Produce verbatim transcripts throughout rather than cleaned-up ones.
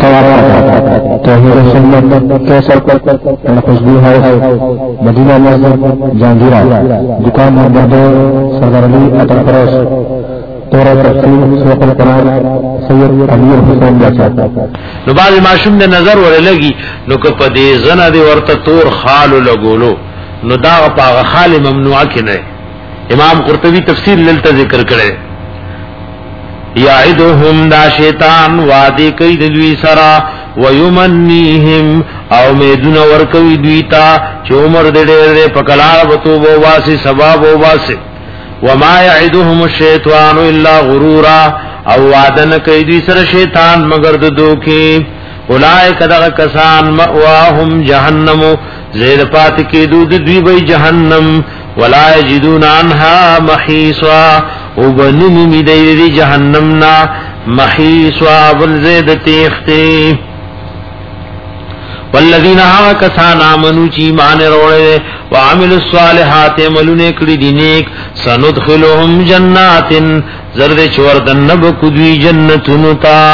توحید و سنت کیسر خوشبو ہے مدینہ مسجد جہانگیرہ دکان نمبر دو سردار علی اٹل پروس تورا تفسیر سورۃ القرآن سید علی حسین بچا نو باز معشوم دے نظر ورے لگی نو کہ پدی زنا دی ورته تور خال لګولو نو دا پاغه خال ممنوع کینه امام قرطبی تفسیر للته ذکر کړي یعدهم دا شیطان وعده کوي د دوی سره ويمنيهم او میدون ورکوي دوی ته چې عمر دې ډېر پکلار وته وو واسي سبب وو واسي وما يعدهم الشيطان الا غرورا او وعدن کوي دوی سره شیطان مگر د دوکي اولائک دغه کسان مأواهم جهنم زید پات کې دود دوی وي جهنم ولا یجدون عنها محیصا وبنن می دی جهنم نا محیصا بل زید تیختی والذین ها کسان آمنو چی ایمان وروړي وعملوا الصالحات عملونه کړي دي نیک سندخلهم جنات زرد چوردن بکدوی جنتونو تا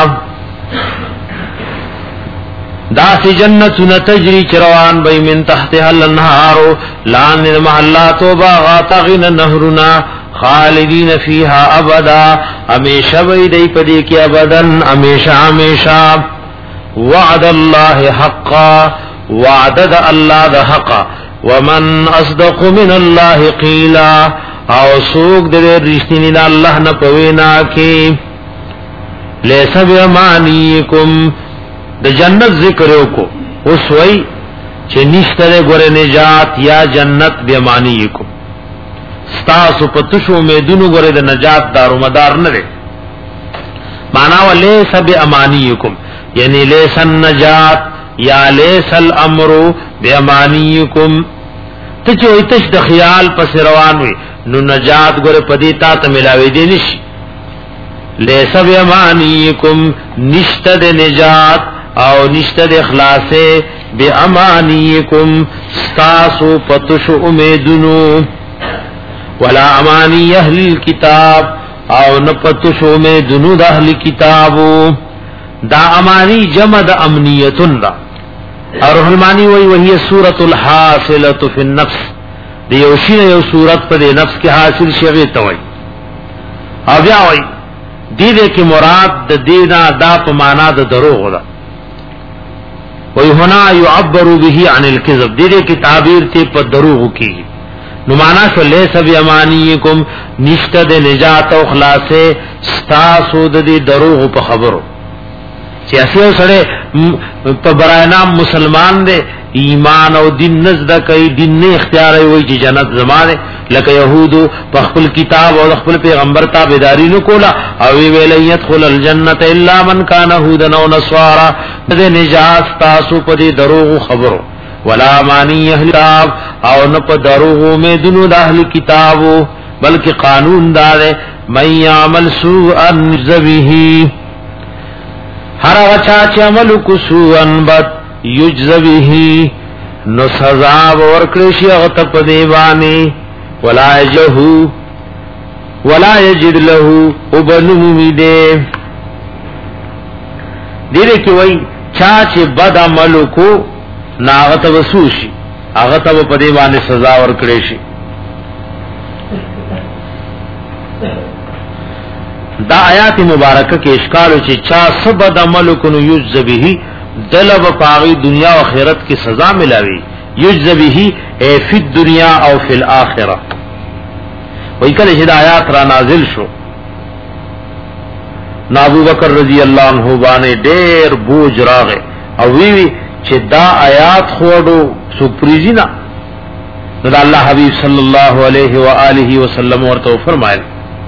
داسی جنتون تجری چروان بی من تحتها الانہارو لان محلات و باغات غین نهرنا خالدین فیها ابدا امیشہ بی دی پدی کی ابدن امیشہ امیشہ وعد اللہ حقا وعدد اللہ دا حقا ومن اصدق من اللہ قیلا او سوک دے رشتینی دا اللہ نپوینا کی لیسا بیمانیکم د جنت ذکر کو اوس وای چې نشته ګوره نجات یا جنت به معنی کو ستاسو پتشو میدونو ګوره د نجات دارو مدار نه لري معنا وليس بامانيكم یعنی ليس النجات یا ليس الامر بامانيكم ته چې ایتش د خیال پس روان وي نو نجات ګوره پدی تا ته ملاوي دي نشي ليس بامانيكم نشته د نجات او نشتد اخلاص بی امانیکم ستاسو پتشو امیدنو ولا امانی اہل الكتاب او نپتشو امیدنو دا اہل کتابو دا امانی جمع دا امنیتن دا اور حلمانی وی وہی سورة الحاصلت فی النفس دی یوشین یو سورت پا دی نفس کی حاصل شغیت وی او بیا وی دی دے کی مراد دا دینا دا پا مانا دا دروغ دا وی هنا یعبر به عن الكذب دیدے کی تعبیر تے پر دروغ کی نمانا شو لیس بیامانیکم نشتد نجات و خلاص ستاسو دی دروغ پا خبرو سیاسی او سڑے پا برای نام مسلمان دے ایمان او دین نزدہ کئی دین نے اختیار ہے وہی چی جنت زمانے لکہ یہودو پا خپل کتاب اور خپل پیغمبر تابداری نکولا او ویلن یدخل الجنت الا من کان هودن او نصارا دے نجات تاسو پا دی دروغ خبرو ولا مانی اہل کتاب او نپا دروغ میں دنو دا اہل کتابو بلکہ قانون دارے من یعمل سوءا نجزبہی ہر غچا چی عملو کسوءا بد یجزبہی نو سزا ورکلشی اغتب دیبانی ولا یجہو ولا یجد لہو ابنمی دے دیرے کی وئی چاچے بد عملو کو ناغتب سوشی اغتب پدیبانی سزا ورکلشی دا آیات مبارکہ کے اشکالو چی چا سبد عملو کنو یجزبہی دلب پاغی دنیا و آخرت کی سزا ملاوی یجزبہی اے فی الدنیا او فی الاخرہ وہی کل ہدایات را نازل شو ابو بکر رضی اللہ عنہ بانے دیر بوج راغے او ویوی چی دا آیات خوڑو سپریزی نا دا اللہ حبیب صلی اللہ علیہ وآلہ وسلم ورطو فرمائے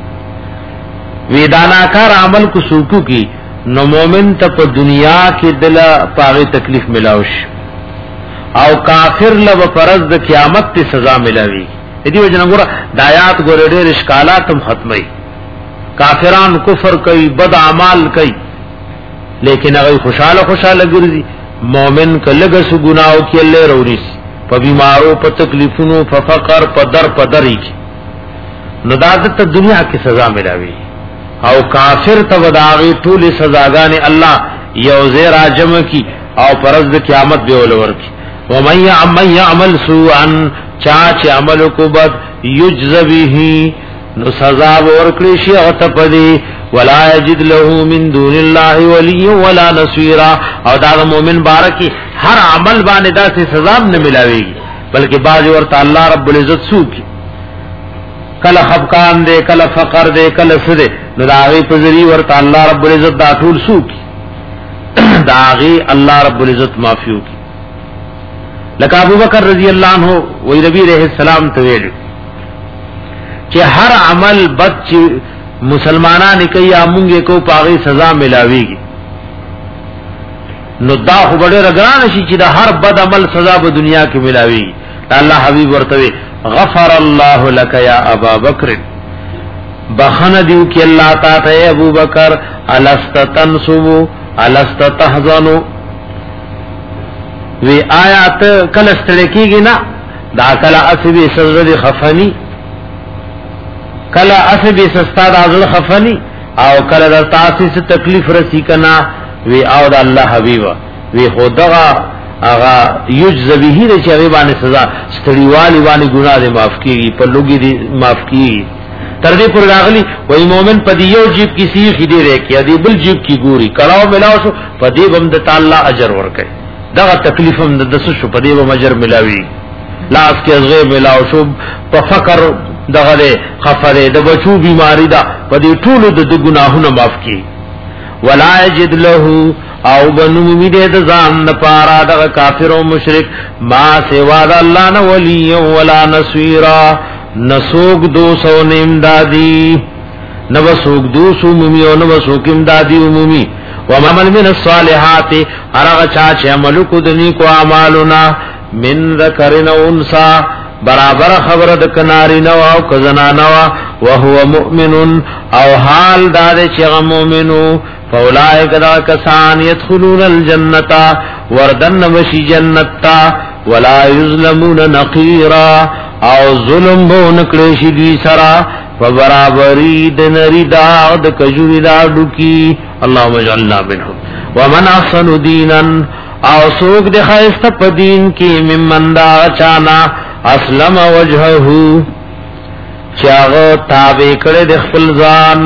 ویداناکار عمل کو سوکو کی نو مومن تا پا دنیا کی دلا پاغی تکلیف ملاوش او کافر لب پرز دا قیامت تی سزا ملاوی ایدی وجہ نگورا دایات گورے دیر اشکالاتم ختمی کافران کفر کئی بد عمال کئی لیکن اگر خوشحال خوشحال گرزی مومن کا لگس گناہو کی اللہ رونیس پا بیمارو پا تکلیفونو پا فقر پا در پا دری کی ندادت دنیا کی سزا ملاوی او کافر تا وداغی طول سزاگان اللہ یو زیر راجم کی او پرز د قیامت به ولور کی ومن يعمل يعمل سوءا چاچ عمل کو بد یجز به نو سزا ورکړي شي او تپدي ولا یجد له من دون الله ولي ولا نصيرا او دا مومن بارکی هر عمل باندې داسې سزا نه ملاويږي بلکې باج ورته الله رب العزت سوکي کله خفقان دے کله فقر دے کله سده نو داغي پزری ورته الله رب العزت دا ټول سوکي داغي الله رب العزت معفو کی لکه ابو بکر رضی الله عنه وی نبی علیہ السلام ته ویل چې هر عمل بد چې مسلمانان کوي امونګه کو پاغي سزا ملاويږي نو دا خو ډېر غران شي چې دا هر بد عمل سزا په دنیا کې ملاويږي الله حبيب ورته غفر الله لك يا ابا بکر بخنه دیو کې الله تعالی ابو بکر الست تنصب الست تحزن وی آیات کله ستړکیږي نه دا کله اسبی سزا خفنی کله اسبی سستا د ازل خفنی او کله د تاسیس تکلیف رسی کنا وی او د الله حبیبا وی خدغه اغا یجز به د چوي باندې سزا ستړیوالی باندې ګناه دې معاف کیږي په لوګي دې معاف کیږي تر دې پر راغلی وای مؤمن په یو جیب کی سی خدي رې کې دې بل جیب کی ګوري کلاو ملاو شو په دې بم د تعالی اجر ورکړي دا تکلیف هم د دسو شو په دې بم اجر ملاوي لاس کې ازغه ملاو شو په فقر دغه خفره د بچو بیماری دا په دې ټول د ګناهونو معاف کی ولا یجد له او بنو می دې د ځان لپاره د کافر او مشرک ما سوا د الله نه ولی ولا نصيرا نسوک دو سو نیم دادی نو سوک دو سو مومی او نو سوک امدادی عمومی ومعمل من الصالحات ارغ چاچ عملو کدنی کو اعمالنا من ذکرن انسا برابر خبر د کناری نو او کزنانو وهو مؤمن او حال دار چې مؤمنو فاولائک دا کسان يدخلون الجنه وردن وشي جنتا ولا يظلمون نقيرا او ظلم بو نکړي شي دي سرا فبرابري د نری دا د کجوري دا ډکی اللهم اجعلنا منهم ومن احسن دينا او سوق د خیست په دین کې ممن دا چانا اسلم وجهه چاغه تابع کړي د خپل ځان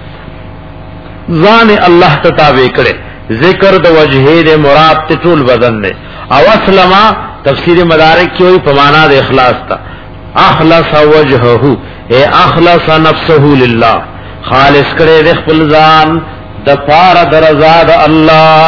ځان الله ته تابع کړي ذکر د وجهه د مراد ته ټول بدن نه او اسلم تفسیر مدارک کې وي په معنا د اخلاص تا اخلص وجهه اے اخلص نفسه لله خالص کړي د خپل ځان د پاره درزا د الله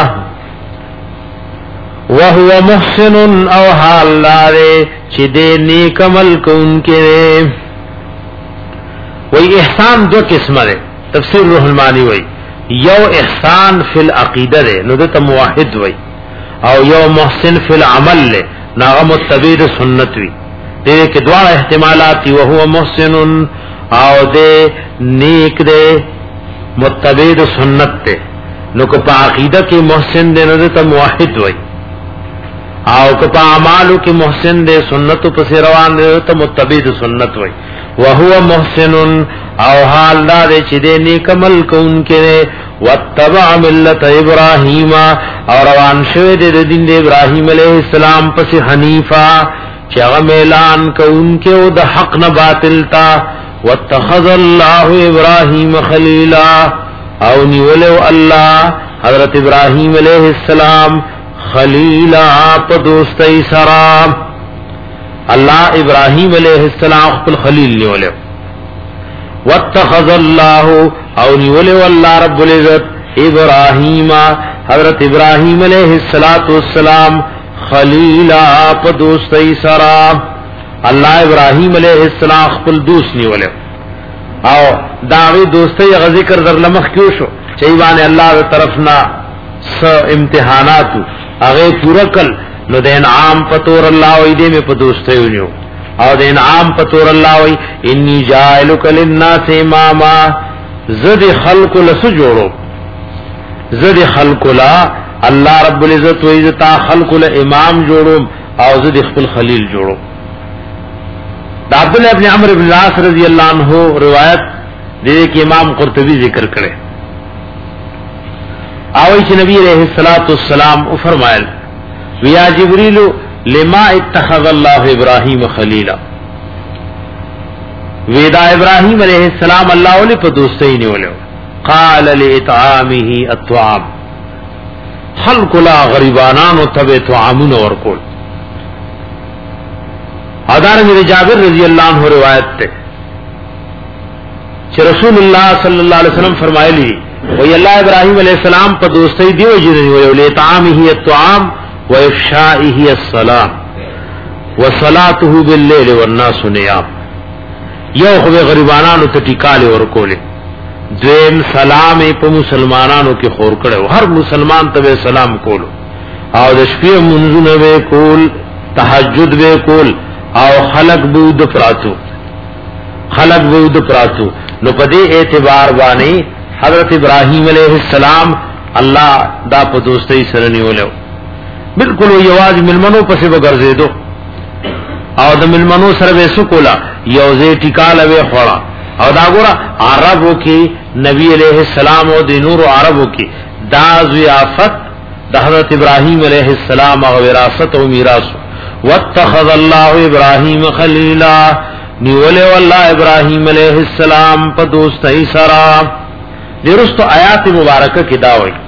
وهو محسن او حال لاره چې دې نیک عمل کوونکې وای احسان دو قسمه ده تفسیر روح المانی وای یو احسان فی العقیده ده نو ده موحد وای او یو محسن فی العمل له ناغه متبع سنت وی دې کې دوا احتمالات او هو محسن او دې نیک ده متبع سنت ته نو کو په عقیده کې محسن ده نو ده موحد وای او که په اعمالو کې محسن دے سنت په روان دے ته متبع سنت وای وهو محسن او حال دا دے چې دې نیک عمل کوونکې وتبع ملت ابراهیم او روان شوی دے د دین د ابراهیم علیه السلام پس حنیفا چې هغه اعلان کوونکې او د حق نه باطل تا واتخذ الله ابراهیم خلیلا او نیولو الله حضرت ابراهیم علیه السلام خلیلا آپ دوستی سرام اللہ ابراہیم علیہ السلام خپل خلیل نیولے واتخذ اللہ او نیولے واللہ رب العزت ابراہیم حضرت ابراہیم علیہ السلام خلیلا آپ دوستی سرام اللہ ابراہیم علیہ السلام خپل دوست نیولے او داغی دوستی غذکر در لمخ کیو شو چیوان اللہ در طرفنا س امتحاناتو اغه پورا کل نو د انعام پتور الله وې دې مې په دوستۍ ونیو او د انعام پتور الله وې انی جائلک للناس اماما زد خلق لس جوړو زد خلق لا الله رب العزت وې ذتا خلق ل امام جوړو او زد خپل خلیل جوړو د عبد الله ابن عمرو بن العاص رضی الله عنه روایت دې کې امام قرطبی ذکر کړي اوی چې نبی علیہ الصلوۃ والسلام او فرمایل ویا جبريل لما اتخذ الله ابراهيم خليلا ودا ابراهيم عليه السلام الله ولې په دوستۍ نیولو قال لاطعامه الطعام خلق لا غریبانان او تبع طعامون ورکول ادارنګ جابر رضی الله عنه روایت ته چې رسول الله صلی الله علیه وسلم فرمایلی وی الله ابراهيم عليه السلام په دوستۍ دیو جوړ نیولو لاطعامه الطعام وإفشائه السلام وصلاته بالليل والناس نيام یو خو غریبانانو ته ټیکاله ورکولې دویم سلام په مسلمانانو کې خور کړو هر مسلمان ته سلام کولو او د شپې منځونه به کول تهجد به کول او خلق بود پراتو خلق بود پراتو نو په دې اعتبار باندې حضرت ابراهيم عليه السلام الله دا په دوستۍ سره نیولو بالکل یواز ملمنو پسې وګرځیدو او د ملمنو سره به سکولا یوزه ټیکاله وی خورا او دا ګور عربو کې نبی علیہ السلام او د نور عربو کې دا ضیافت د حضرت ابراهیم علیہ السلام او وراثت او میراث واتخذ الله ابراهیم خلیلا نیول والله ابراهیم علیہ السلام په دوستۍ سره درست آیات مبارکه کې دا وایي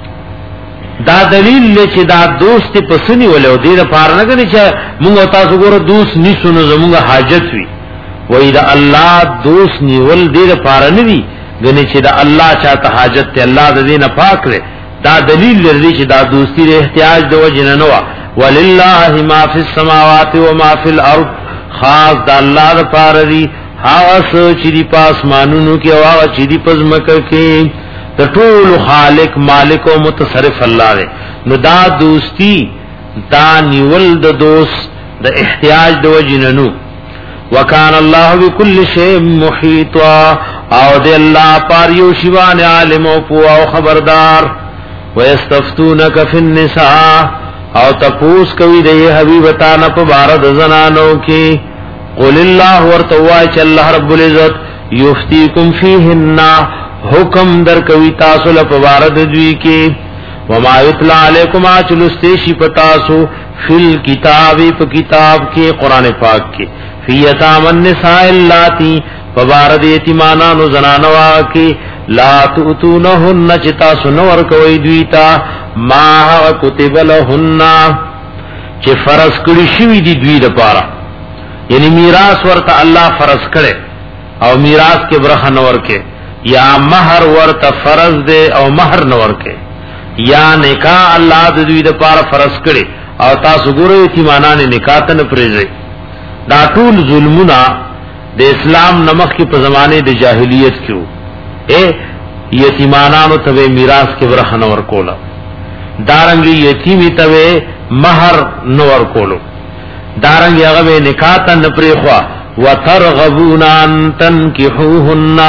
دا دلیل چې دا دوست پسنی ولو دې د پار نه غني چې موږ تاسو ګوره دوست نشو نو زموږ حاجت وي وای دا الله دوست نیول دې د پار نه وي غني چې دا الله چاته حاجت ته الله دې نه پاک لري دا دلیل لري چې دا دوستی د احتیاج د وجه نه نو ولله ما فی السماوات و ما فی الارض خاص د الله د پار دی هغه چې دی پاسمانونو کې او هغه چې دی پزمکه کې د ټول خالق مالک او متصرف الله دی نو دا دوستی دا نیول د دوست د احتیاج د وجننو وکان الله بكل شیء محیط او د الله پر یو شیوان عالم او خبردار ويستفتونک فی النساء او تپوس کوي د حبیب تعالی په بار د زنانو کې قل الله ورتوا چې الله رب العزت یفتیکم فیهن حکم در کوي تاسو له پوارد دوی کې وما یتلا علیکم اچلستیشی پتاسو فل کتاب په کتاب کې قران پاک کې فی یتام النساء اللاتی پوارد یتیمانانو زنانوا کې لا تؤتونهن چتا سنور کوي دوی تا ما کتب لهن چې فرض کړی شوی دی دوی لپاره یعنی میراث ورته الله فرض کړي او میراث کې برخه نور کې یا مہر ورته فرض دے او مہر نور کې یا نکاح الله د دوی د پاره فرض کړي او تاسو ګورئ یتیمانان نکاح ته نه پریږي دا ټول ظلمونه د اسلام نمخ کې په زمانه د جاهلیت کې اے یتیمانانو ته میراث کې برخه نور کولا دارنګي یتیمی ته مہر نور کولو دارنګي هغه نکاح ته نه پریخوا وترغبون ان تنكحوهن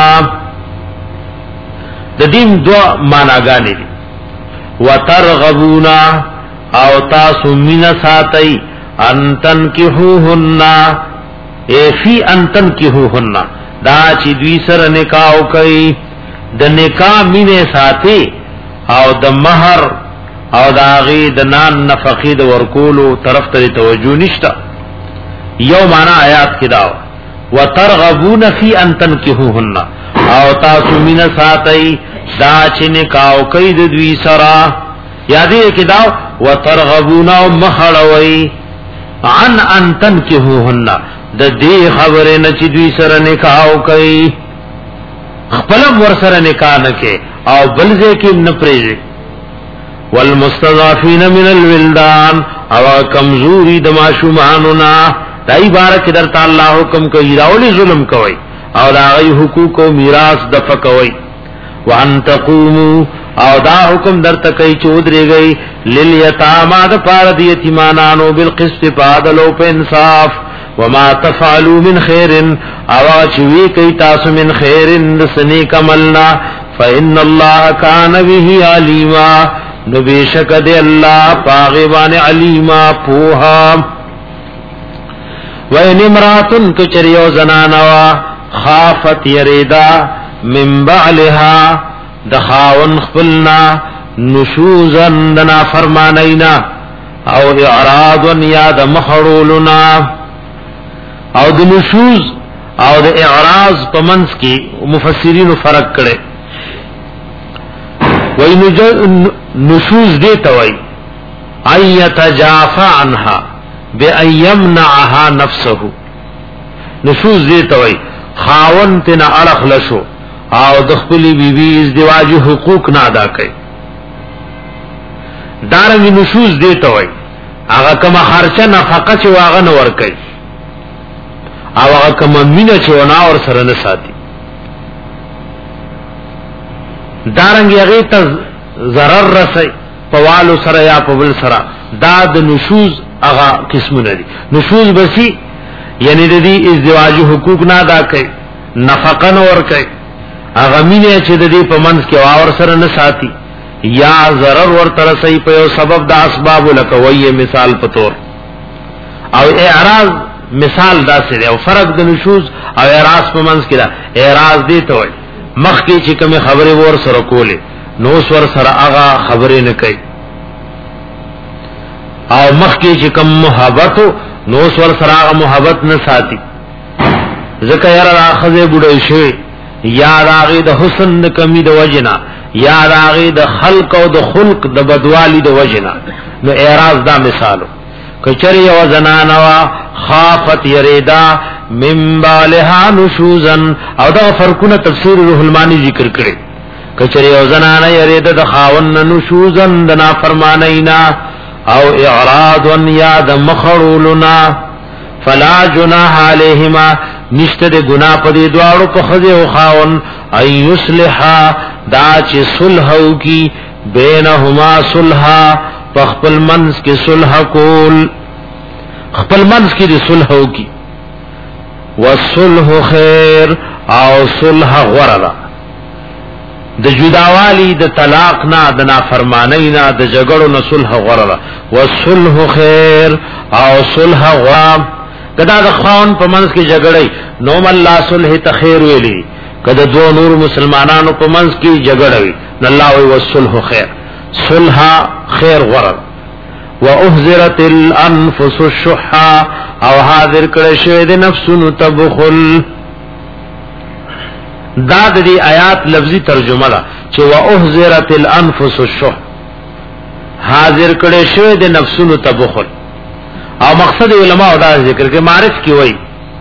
د دین دو معناګانې دي وترغبون او تاسو مینا ساتي انتن کیهوهن ای فی انتن کیهوهن دا چې دوی سره نکاح کوي د نکاح مینه ساتي او د مہر او د غي د نان نفقې د ورکولو طرف ته توجه نشته یو معنا آیات کې دا وترغبون فی انتن کیهوهن او تاسو مینا ساتي دا چې نکاح کوي د دوی سره یادې کې دا وترغبون او مخړوي عن ان تنكحوهن د دې خبره نه چې دوی سره نکاح کوي خپل ور سره نکاح نه کې او بلځه کې نه پریږي والمستضعفين من الولدان او کمزوري د ماشومانو نه دای بارک درته الله حکم کوي راولي ظلم کوي او دا غي حقوق او میراث دفع کوي وان تقوموا او دا حکم درته کوي چودري گئی لليتامى د پاره د یتیمانانو بالقسط فعدل او انصاف وما تفعلوا من خير او چوي کوي تاسو من خير سني کملنا فان الله كان به عليما نو بشک د الله پاغوان علیما پوها وین امراتن کچریو زنانوا خافت یریدا من بعلها دخاون خپلنا نشوزن دنا فرمانینا او اعراضن یا د مخرولنا او د نشوز او د اعراض په منځ کې مفسرین فرق کړي وای نشوز دې توي ايت جافا عنها بأيمنعها نفسه نشوز دې توي خاون تن اړخ لشو او د خپل بیبي ازدواج حقوق نه ادا کړي دارنګ نشوز دې توي هغه کما خرچه نفقه چې واغه نه ور کوي او هغه کما مینه چې ونه اور سره نه ساتي دارنګ هغه ته zarar رسي پوالو سره یا په بل سره دا د نشوز هغه قسمونه دي نشوز بسی یعنی د دې ازدواج حقوق نه ادا کوي نفقه نه ور کوي هغه مینه چې د دې په منځ کې اور سره نه ساتي یا zarar ور تر سي په یو سبب د اسباب لکوي مثال په تور او اعراض مثال داسې دی او فرق د نشوز او اعراض په منځ کې دا اعراض دی ته وي مخ کې چې کوم خبره ور سره کوله نو سور سره هغه خبره نه کوي او مخ کې چې کوم محبت نو سور سره هغه محبت نه ساتي ځکه یاره راخذه بډای شي یا راغي د حسن د کمی د وجنا یا راغي د خلق او د خلق د بدوالی د وجنا نو اعراض دا مثالو کچری او زنانوا خافت یریدا من بالها نشوزن او دا فرقونه تفسیر روح المانی ذکر کړي کچری او زنانه یریدا د خاون نشوزن د نافرمانینا او اعراض یا د مخرولنا فلا جناح علیهما نشته د ګنا په دې دواړو په خځه او خاون ای یصلحا دا چې صلح او کی بینهما صلحا خپل منس کې صلح کول خپل منس کې د صلح او کی والصلح خیر او صلح غره د جداوالی د طلاق نه د نافرمانی نه د جګړو نه صلح غره والصلح خیر او صلح غره کدا د خان په منځ کې جګړې نو الله صلح ته خیر ویلي کدا دو نور مسلمانانو په منځ کې جګړې الله وی والصلح خیر صلح خیر غره واحذرت الانفس الشح او حاضر کړه شوی د نفسونو تبخل دا د دې آیات لفظي ترجمه ده چې واحذرت الانفس الشح حاضر کړه شوی د نفسونو تبخل او مقصد علماء دا ذکر کې معرف کی وای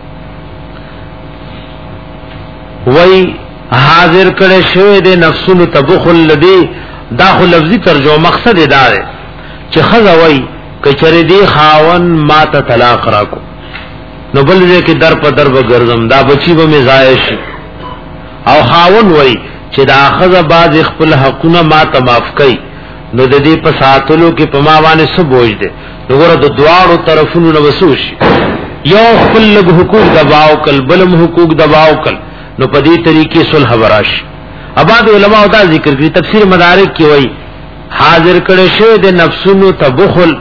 وای حاضر کړه شوی د نفسونو تبخل لدی دا خو لفظي ترجمه مقصد دا ده چې خزا وای کچری دی خاون ما ته طلاق راکو نو بل دې کې در په در به ګرځم دا بچي به مزایش او خاون وای چې دا خزا باز خپل حقونه ما ته معاف کړي نو د دې په ساتلو کې په ما باندې څه بوج دي وګوره د دواړو طرفونو نو وسوش یو خپل له حقوق دباو کل بلم حقوق دباو کل نو په دې طریقې صلح براش اباد علماء دا ذکر کړي تفسیر مدارک کې وای حاضر کړه شه د نفسونو تبخل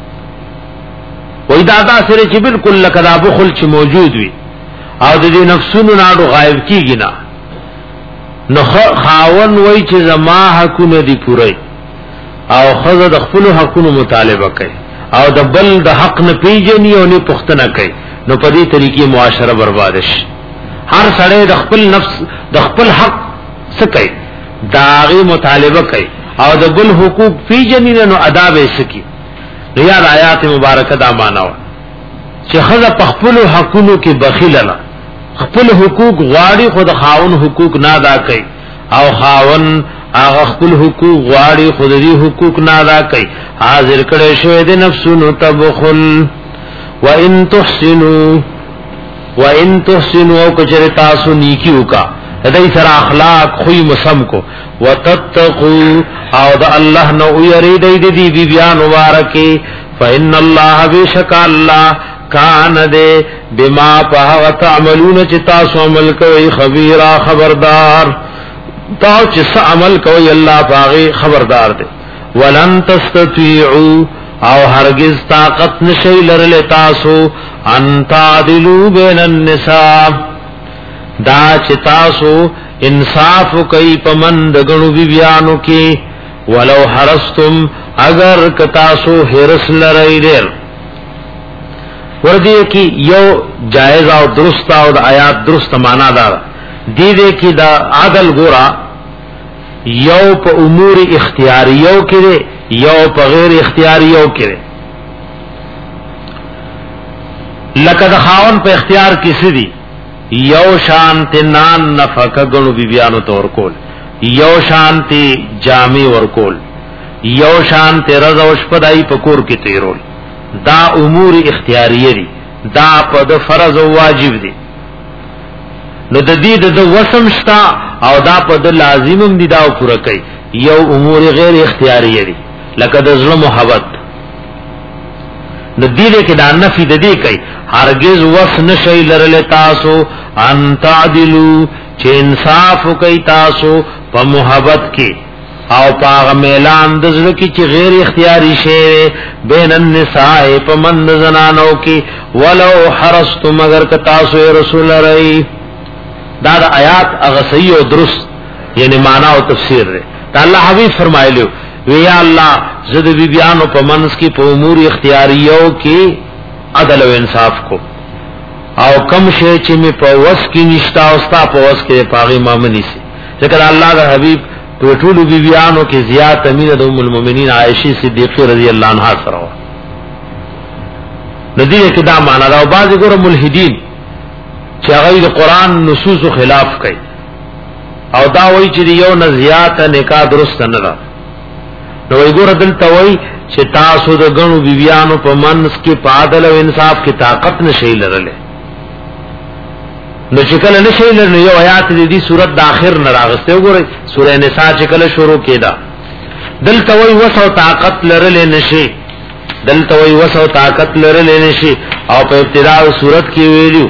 وای دا دا سره چې بالکل لکدا بخل چې موجود وي او د دې نفسونو ناړو غایب کیږي نه نو خاون وای چې زما حقونه دي پوره او خزه د خپل حقونو مطالبه کوي او د بل د حق نه پیژني او نه پښتنه کوي نو په دې طریقې معاشره برباد شي هر سړی د خپل نفس د خپل حق څه کوي داغي مطالبه کوي او د بل حقوق پیژني نو ادا به سکی ریا آیات مبارکه دا معنا و چې خزه په خپل حقونو کې بخیل نه خپل حقوق غواړي خود خاون حقوق نه ادا کوي او خاون هغه خپل حقوق غواړي خود دې حقوق نه ادا کوي حاضر کړي شوی د نفسونو تبخل وان تحسنوا وان تحسنوا کجر تاسو نیکی وکا دای سره اخلاق خوې مسم کو وتتقوا او د الله نو یری دې دې بی بیان مبارکي فإن الله بشک الله کان دې بما په تعملون چې تاسو عمل کوي خبيرا خبردار تاسو چې عمل کوي الله پاغي خبردار دی ولن تستطيعوا او هرگز طاقت نشي لرل تاسو ان تعدلوا بين النساء دا چې تاسو انصاف کوي پمند غنو بی بیانو کې ولو حرستم اگر کتاسو حرس لرئی دیر وردی کی یو جائز او درست او دا آیات درست مانا دارا دی دے کی دا عدل گورا یو پا امور اختیاریو کرے یو پا غیر اختیاریو کرے لکه د خاون په اختیار کې سدي یو شانتی نان نفقه گنو بی بیانو تور کول یو شانتی جامی ورکول یو شانتی رضا و شپدائی پکور کی تیرول دا امور اختیاریه دی دا پا دا فرض و واجب دی نو دا دی دا دا وسم شتا او دا پا دا لازمم دی دا پورا کئی یو امور غیر اختیاریه دی لکه دا ظلم و حبت نو دیده که دا نفی دا دی کئی هرگز وس نشی لرل تاسو ان تعدلو چه انصافو کئی تاسو پا محبت کی او پا میلان دزلو کی چه غیر اختیاری شیره بین النساء پا من زنانو کی ولو حرستم اگر کتاسو رسول رئی دا دا آیات اغسئی و درست یعنی معنی و تفسیر رے تا اللہ حبیب فرمائی لیو ویا اللہ زد بی بیانو پا منس کی پا امور اختیاریو کی عدل و انصاف کو او کم شے چی میں پا وس کی نشتا استا پا وس کے پاغی مامنی سے لیکن اللہ دا حبیب تو طول بی بیانو کی زیاد امین دا ام المومنین عائشی صدیقی رضی اللہ عنہ سروا ندیر اکدا مانا دا و بعضی گورا ملحدین چی اغیر قرآن نصوص و خلاف کئی او دا وی چی دیو نزیات نکاح درست ندا نو وی گورا دلتا وی چی تاسو دا گنو بیبیانو پا منس کی پا عدل و انصاف کی طاقت نشئی لرلے نو چکل نشئی لرلے یو آیات دی دی سورت داخر نراغستے ہو گورے سورہ نساء چکل شروع کی دا دلتا وی وسو طاقت لرلے نشئی دلتا وی وسو طاقت لرلے نشئی او پا ابتداء سورت کی ویلیو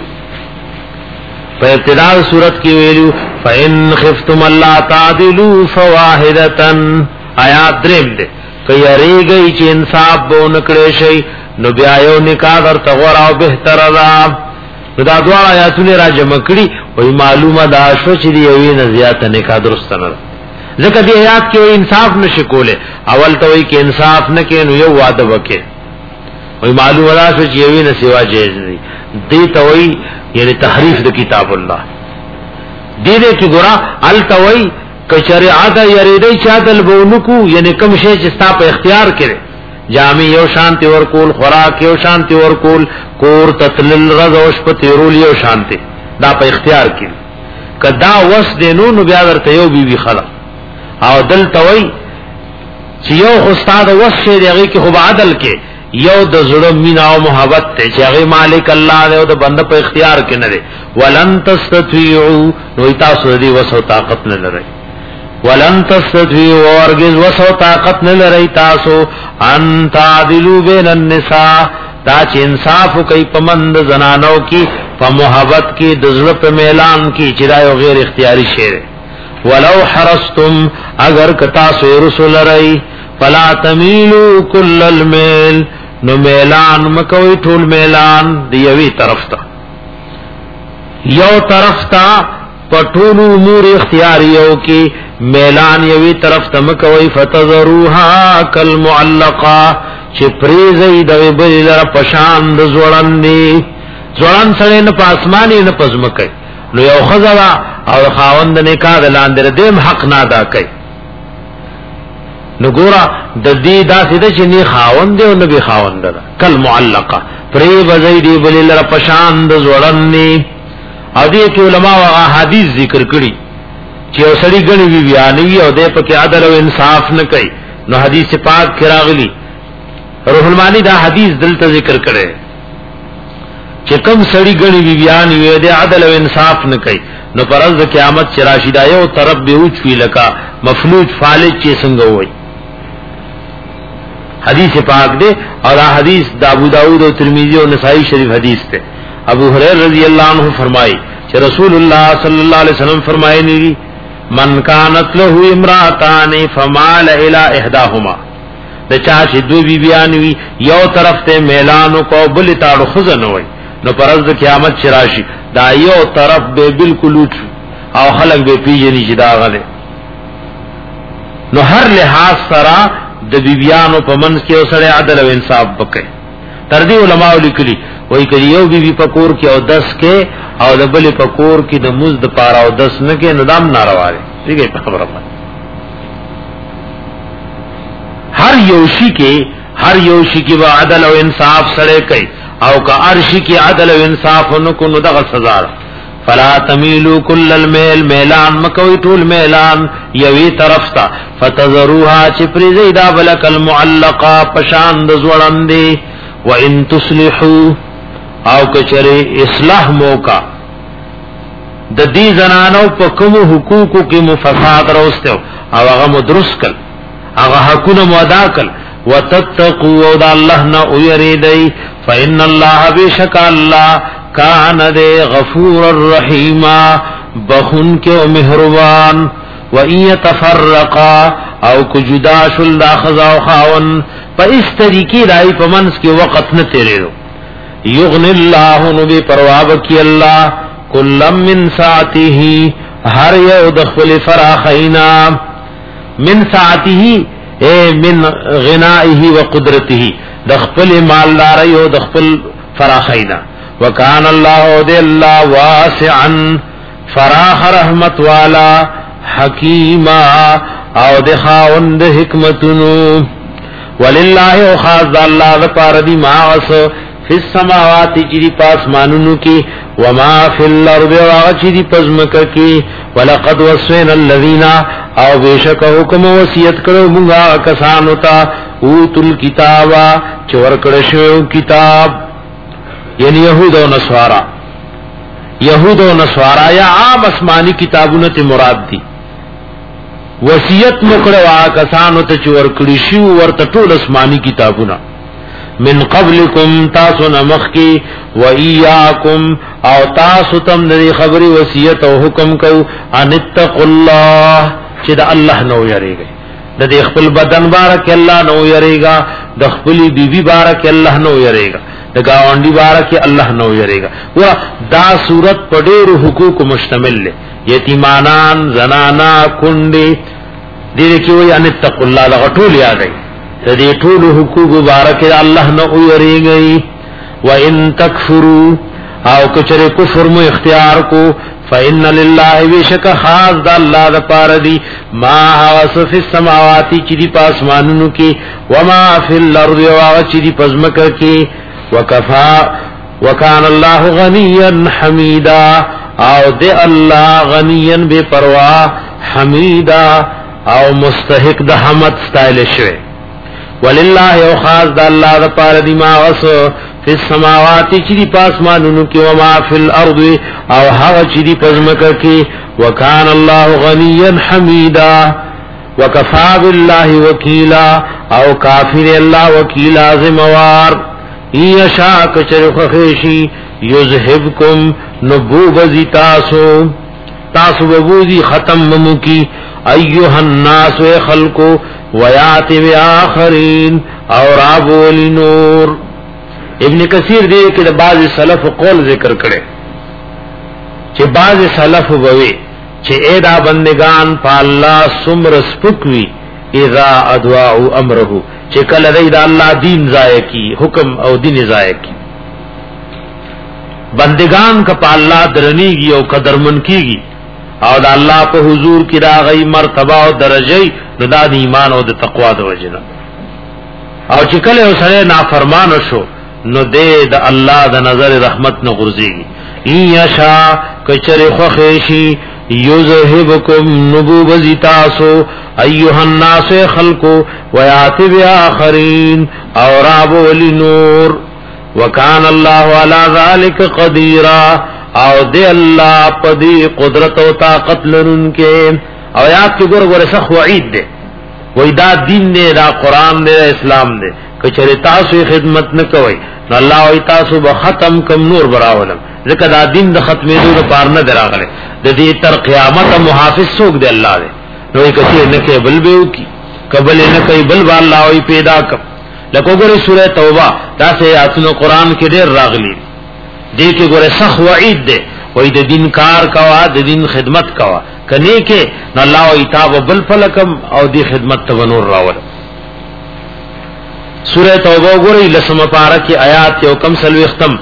پا ابتداء سورت کی ویلیو فَإِنْ خِفْتُمَ اللَّا تَعْدِلُوا فَوَاحِدَةً آیات درم دے کئی اری گئی چی انصاف بو نکڑے شئی نو بیایو نکاح در تغوراو بہتر دا نو دا دوار آیاتونی را جمع کری وی معلوم دا شو چی دی یوی نزیات نکاح درست ندا ذکر دی آیات کی وی انصاف نشکولے اول تا وی که انصاف نکے نو یو وعدہ بکے وی معلوم دا شو چی یوی نسوا جیز دی دی تا وی یعنی تحریف دا کتاب اللہ دی دے کی گرا ال تا وی کچری عاده یریدای چادل بونکو یعنی کم شی چې ستا په اختیار کړي جامع یو شانتی ور کول خوراک یو شانتی ور کول کور تتلل رزوش په تیرول یو شانتی دا په اختیار کړي کدا وس دینو نو بیا ورته یو بیبي خلا او دل توي چې یو خو استاد وس شي دغه کې خو عدل کې یو د زړه مینا او محبت ته چې هغه مالک الله دی او د بنده په اختیار کې نه دی ولن تستطيعوا نو تاسو دې وسو طاقت نه لرئ ولن تستطيعوا ورجز وسو طاقت نه لري تاسو ان تعدلوا بين النساء تا چې انصاف کوي پمند زنانو کی په محبت کی د زړه په میلان کی چې دا یو غیر اختیاري شی ولو حرستم اگر کتا سو رسول رئی فلا تميلوا كل الميل نو میلان مکوي ټول میلان دیوی طرف ته یو طرف ته پټول امور اختیاریو کی میلان یوی طرف تمکوی فتذروها کالمعلقا چه پریزی دوی بلی لر پشاند زورن دی زورن سڑی نا پا اسمانی نا پزمکی نو یو خزلا او خاوند نکاح دلاندر دیم حق نادا کئی نو گورا د دی دا سیده چه نی خاوند دی و نبی خاوند دا کالمعلقا پریزی دی بلی لر پشاند زورن دی او دی که علماء و حدیث ذکر کری چې اوسړي غني وی بیانوي او د پکې عدل او انصاف نه کوي نو حدیث پاک کې راغلي روح المانی دا حدیث دلته ذکر کړي چې کوم سړي غني وی بیانوي د عدل او انصاف نه کوي نو پرز قیامت چې راشد آیو طرف به اوچ وی لکا مفلوج فالج چې څنګه وای حدیث پاک دے اور حدیث ابو داؤد اور ترمذی اور نسائی شریف حدیث تے ابو ہریرہ رضی اللہ عنہ فرمائی کہ رسول اللہ صلی اللہ علیہ وسلم فرمائے نہیں من کانت له امراتان فمال الى احداهما د چا چې دو بی بیان وی یو طرف ته میلان کو بل تاړو خزن وای نو پرز قیامت شراشی دا یو طرف به بالکل او خلق به پیجنی چې دا غله نو هر لحاظ سره د بیبیانو په منځ کې اوسره عدل او انصاف وکړي. تر دې علماء لیکلي وایي کله یو بیبي په کور کې او دس کې او د بل په کور کې د مزد د پاره او دس نه کې نظام ناروا دی. ٹھیک ہے خبره ده. هر یوشي کې هر یوشي کې به عدل او انصاف سره کوي او که ارشي کې عدل او انصاف نکو نو دغه سزا ده. فلا تميلوا كل الميل ميلان مکوي ټول ميلان یوي طرف تا فتذروها چپری زیدا بلک المعلقه پشان د زوړندې وان تصلحوا او کچره اصلاح موکا د دې زنانو په کوم حقوقو کې مفساد راوستو او هغه مدرس کړ هغه حقونه مؤدا کړ وتتقوا د الله نه ويریدای فإن الله بشک الله کان دے غفور الرحیم بخن کے و مہربان و این تفرقا او کجدا شل دا خضا و خاون پا اس طریقی رائی پا منس کے وقت نہ تیرے دو یغن اللہ نبی پرواب کی اللہ کلم من ساعتی ہی ہر یو دخل فراخینا من ساعتی ہی اے من غنائی و قدرتی دخل مالدار یو دخل فراخینا وکان اللہ دے اللہ واسعا فراخ رحمت والا حکیما او دے خاوند حکمتنو وللہ و خاص دا اللہ دا پاردی ماغس فی السماوات چیدی پاسمانونو کی وما فی الارض واغ چیدی پزمکا کی ولقد وصوین اللذین او بیشک حکم وصیت کرو منگا کسانتا اوتو الکتابا چورکڑشو کتاب یعنی یہود و نصارا یہود و نصارا یا عام اسمانی کتابونه ته مراد دي وصیت مکړه وا کسانو ته چور کړی شو ورته ټول اسمانی کتابونه من قبلکم تاسو نمخ کی و ایاکم او تاسو تم دې خبري وصیت او حکم کو ان اتقوا الله چې د الله نو یریږي د دې خپل بدن بارک الله نو یریږي د خپل بیبي بارک الله نو یریږي د گاونډي بارک الله نو یریږي و دا صورت په ډېر حقوق مشتمل له یتیمانان زنانا کونډي دې کې وي ان اتقوا الله لغټول یادای دې ټول حقوق بارک الله نو یریږي و ان تکفروا او کچره کفر مو اختیار کو فإن لله بشک خاص د الله د پاره دی ما وصف السماوات چې دی پاسمانونو کې و ما فی الارض او چې دی پزمکه کې وکفا وکان الله غنیا حمیدا او دی الله غنیا بے پروا حمیدا او مستحق د حمد ستایل شوی ولله او خاص د الله د پاره دی ما وصف فی السماوات چې دی پاسمانونو کې و ما فی الارض او هغه چې دی پزمکه کې وکان الله غنیا حمیدا وکفا بالله وکیلا او کافر الله وکیلا ذموار ایشا کچر خخیشی یذهبکم نبوب زی تاسو تاسو ببوزی ختم ممکی ایوہ الناس و خلقو ویاتی بی آخرین اور آبولی نور. ابن کثیر دے کہ بعض سلف قول ذکر کرے چھ بعض سلف بوے چھ ایدا بندگان پا اللہ سمر سپکوی اذا ادواؤ امرہو چھ کل رئی دا اللہ دین ضائع کی حکم او دین ضائع کی بندگان کا پا اللہ درنیگی او قدرمن کیگی او دا اللہ پا حضور کی دا غی مرتبہ او درجی نو دا دی ایمان او دا تقوی دا وجنا او چھ کل او سرے نافرمان شو نو دے دا اللہ دا نظر رحمت نو غرزیگی این یشا کچر خوخیشی یذہبکم نبوب زیتاسو ایوہ الناس خلقو ویاتی بی آخرین اور آبولی نور وکان اللہ علا ذالک قدیرا او دے اللہ پدی قدرت و طاقت لرن کے او یاد کی گر گر سخ وعید دے وی دا دین دے دا قرآن دے دا اسلام دے کچھر تاسو خدمت نکوئی نو اللہ وی تاسو بختم کم نور براولم ذکر دا دین دا ختمی دو دا پار ندر آگلے دا دی تر قیامت محافظ سوک دے اللہ دے نو ای کسی نکے بل بیو کی کبل نکی بل با اللہ وی پیدا کم لکو گره سورہ توبہ دا سے آتنا قرآن کے دیر راغلی دی کی گره سخ وعید دے وای د دین کار کوا د دین خدمت کوا کني کې نو الله او ایتاب بل فلکم او دی خدمت ته نور راول. سورہ توبہ وګورئ لسمه پارہ کې آیات یو کم سلوي ختم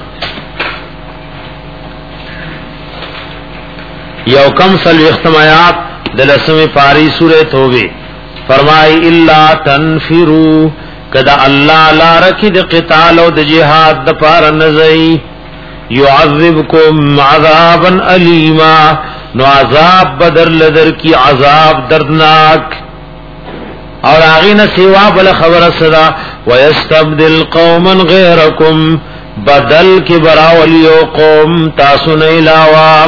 یو کم سلوي ختم آیات د لسمه پاری سورہ توبه فرمای الا تنفروا کدا الله لار کې د قتال او د جهاد د پار نزي يعذبكم عذابا الیما نو عذاب بدر لدر کی عذاب دردناک اور آغین سوا بل خبر صدا ويستبدل قوما غيركم بدل کی براولیو قوم تاسن علاوہ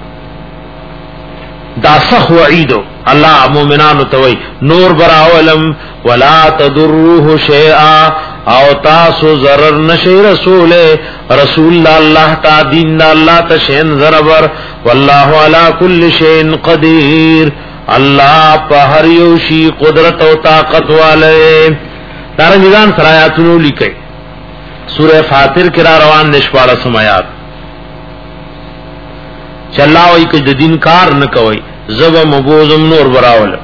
دا سخ وعیدو اللہ مومنانو توئی نور براولم ولا تدروه شیئا او تاسو ضرر نشی رسول رسول اللہ تا دین اللہ تا شین ضربر واللہ علا کل شین قدیر اللہ پا ہر یوشی قدرت و طاقت والے. دارنگان سرایاتنو لکھئی سورہ فاتر کرا روان نشوارا سمایات چلاوئی کج دین کار نکوئی زب مبوزم نور براول.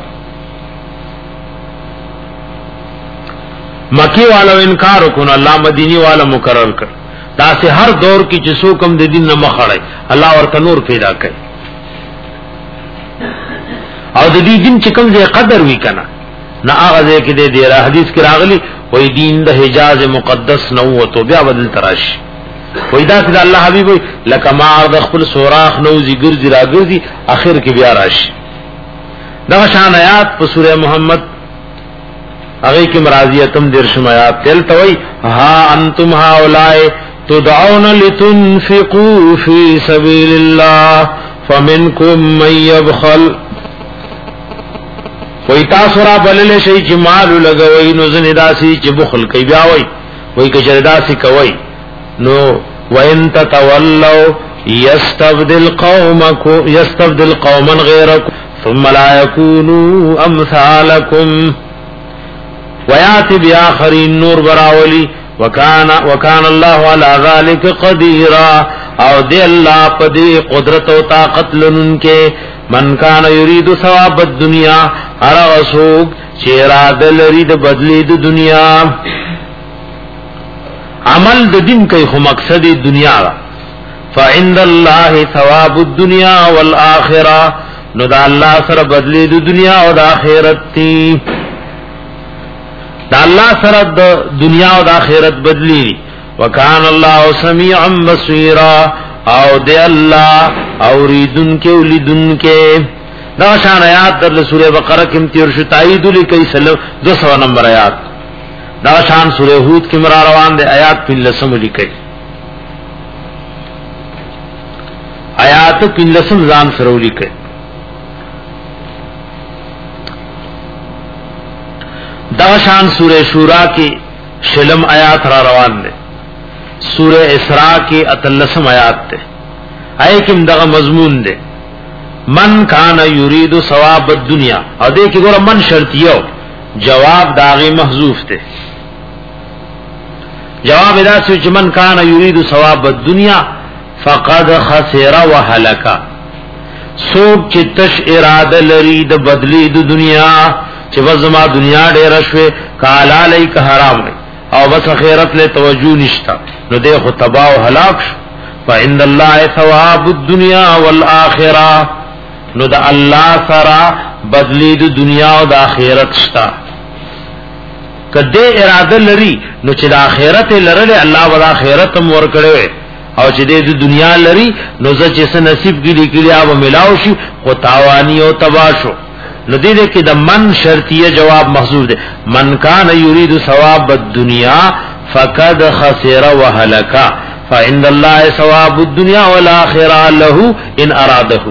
مکی والا انکار کن اللہ مدینی والا مقرر کر دا سے ہر دور کی جسو کم دے دین نہ مخڑے اللہ ورته نور پیدا کړي او د دې دین چې کوم ځای قدر وی کنا نه هغه ځای کې د دې حدیث کې راغلی وای دین د حجاز مقدس نو وته بیا بدل تراش وای دا چې الله حبیب وای لکه ما د خپل سوراخ نوزی ګرځي راګرځي اخر کې بیا راشي. دا شان آیات په سوره محمد اگئی کی مرازیتم درشم آیات تل توئی ہا انتم ہاولائے تدعون لتنفقوا فی سبیل اللہ فمنکم من یبخل وی تاسورا بلل شئی چی مالو لگوئی نو زنداسی چی بخل کئی بیاوئی وی کچرداسی کوئی نو وَإِن تَتَوَلَّوْا يَسْتَبْدِلْ قَوْمَكُمْ يَسْتَبْدِلْ قَوْمًا غَيْرَكُمْ ثُمَّ لَا يَكُونُوا أَمْثَالَكُمْ ویات بیاخرین نور براولی وکانا وکان اللہ علی ذالک قدیرا او دی اللہ پدی قدرت و طاقت لنن کے من کان یرید ثواب الدنیا ارغسوک چیراد لرید بدلی د دنیا عمل د دین کئی خو مقصد دنیا فعند اللہ ثواب الدنیا والآخرہ نو دا اللہ سر بدلی د دنیا و دا آخرت تی دا اللہ سره د دنیا او د آخرت بدلی وکان الله سمیعا بصیرا او دی الله اوریدن کې ولیدن کې. دا شان آیات در سورہ بقرہ کې تیر شو تایید لکی سلام دو سو نمبر آیات. دا شان سورہ ہود کې مرا روان دي آیات پنځلسم لکی آیات پنځلسم ځان سره لکی. دا شان سورہ شورا کی شلم آیات را روان دے سورہ اسراء کی اتلسم آیات دے آئے کم دغا مضمون دے من کانا یرید ثواب الدنیا اور دے کی گورا من شرطیو جواب داغی محذوف دے جواب ادا سوچ من کانا یرید ثواب الدنیا فقد خسر و حلکا سوک چتش ارادہ لرید بدلی دو دنیا چې بس زما دنیا ډېر شوه کالا لیک حرام دی او بس خیرت له توجه نشتا نو دې خو تباہ او هلاک شو. فإن الله ثواب الدنيا والآخرة نو د الله سره بدلی د دنیا او د آخرت شتا کده اراده لري نو چې د آخرت لرله الله ولا آخرت هم ور کړو او چې د دنیا لري نو چې نصیب کې لیکلي او ملاو شي خو تاوانی او تباہ شو. نو دې دې کې د من شرطیه جواب محذوف ده من کان یرید ثواب الدنیا فقد خسر وهلك فإن الله ثواب الدنيا والآخرة له ان اراده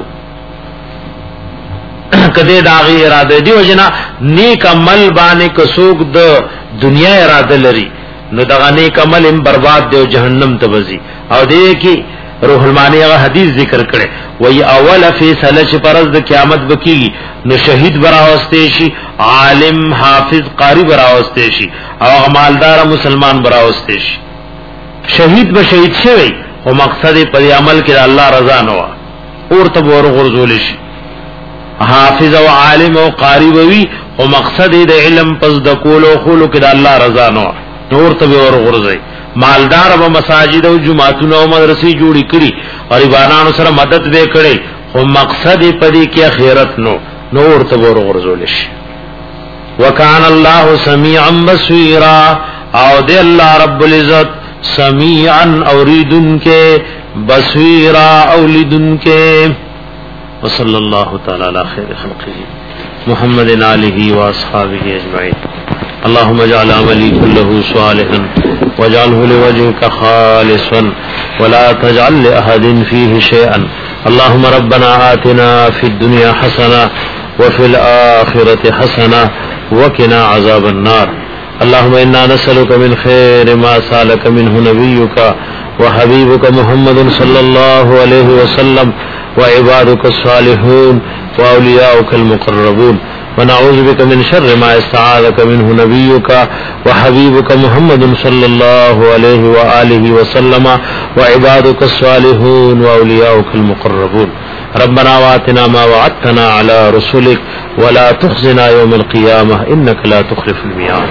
کده داغي اراده دی وجنا نیک عمل باندې کسوک د دنیا اراده لري نو دغه نیک عمل هم برباد دی او جهنم ته وځي. او دې کې روح المانی هغه حدیث ذکر کړي وای اول فیصله چې پرز د قیامت بکی نو شهید براوسته شي عالم حافظ قاری براوسته شي او مالدار مسلمان براوسته شي. شهید به شهید شوی او مقصد پر عمل کې الله رضا نه و اور ته ور غرزول شي حافظ او عالم او قاری وي او مقصد د علم پس د کول او خلق د الله رضا نو نور ته ور غرزي مالدار او مساجد او جمعتون او مدرسې جوړی کړي غریبانو سره مدد به کړي او مقصد پدې کې اخرت نو نور ته ور غرزول شي وکان الله سميعا بصيرا او دې الله رب العزت سميعا اوریدن کې بصيرا اولیدن کې وصلی الله تعالی علی خیر خلقه محمد آله واصحابہ اجمعین اللهم اجعل عملي كله صالحا واجعله لوجهك خالصا ولا تجعل لأحد فيه شيئا اللهم ربنا آتنا في الدنيا حسنة وفي الآخرة حسنة وقنا عذاب النار اللهم إنا نسألك من خير ما سألك منه نبيك وحبيبك محمد صلى الله عليه وسلم وعبادك الصالحون وأولياؤك المقربون ونعوذ بك من شر ما استعاذك منه نبيك وحبيبك محمد صلى الله عليه وآله وسلم وعبادك الصالحون وأولياؤك المقربون ربنا وآتنا ما وعدتنا على رسلك ولا تخزنا يوم القيامة إنك لا تخلف الميعاد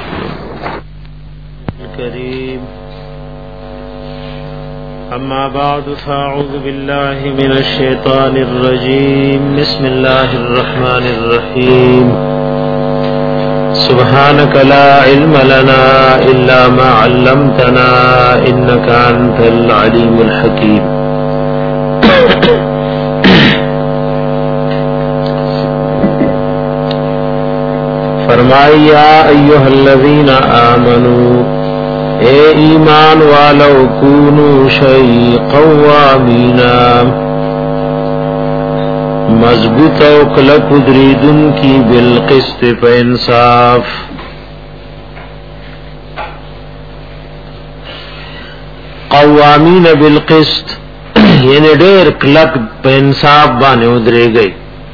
الكريم أما بعد فأعوذ بالله من الشيطان الرجيم بسم الله الرحمن الرحيم سبحانك لا علم لنا إلا ما علمتنا إنك أنت العليم الحكيم فرمائے یا ایها الذین آمنوا اے ایمان والو کونوا شیء قوامینا مضبوط او کلک دریدن کی بالقسط پہ انصاف قوامین بالقسط یعنی ډیر کلک پہ انصاف باندې ودرے گئی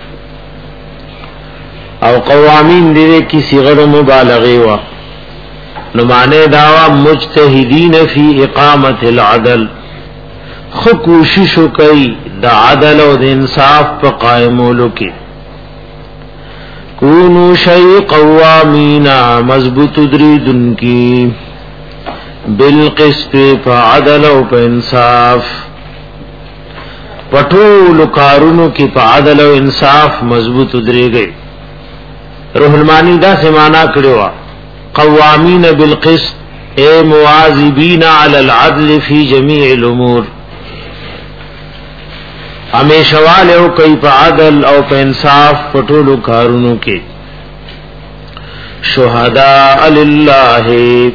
او قوامین دې کی صيغه مبالغه وا نو معنی داوا مجتهدین فی اقامت العدل خو کوشش کوي د عدل او د انصاف په قائمولو کې کونو شی قوامینا مضبوط دریدن کی بالقسط فعدل او په انصاف پټول کارونو کې په عدل او انصاف مضبوط درېږي روح المانی دا سمانا کړو قوامین بالقسط اے مواظبین علی العدل فی جميع الامور ہمیشواله او کوي په عدل او په انصاف پټولو کارونو کې شهداء لله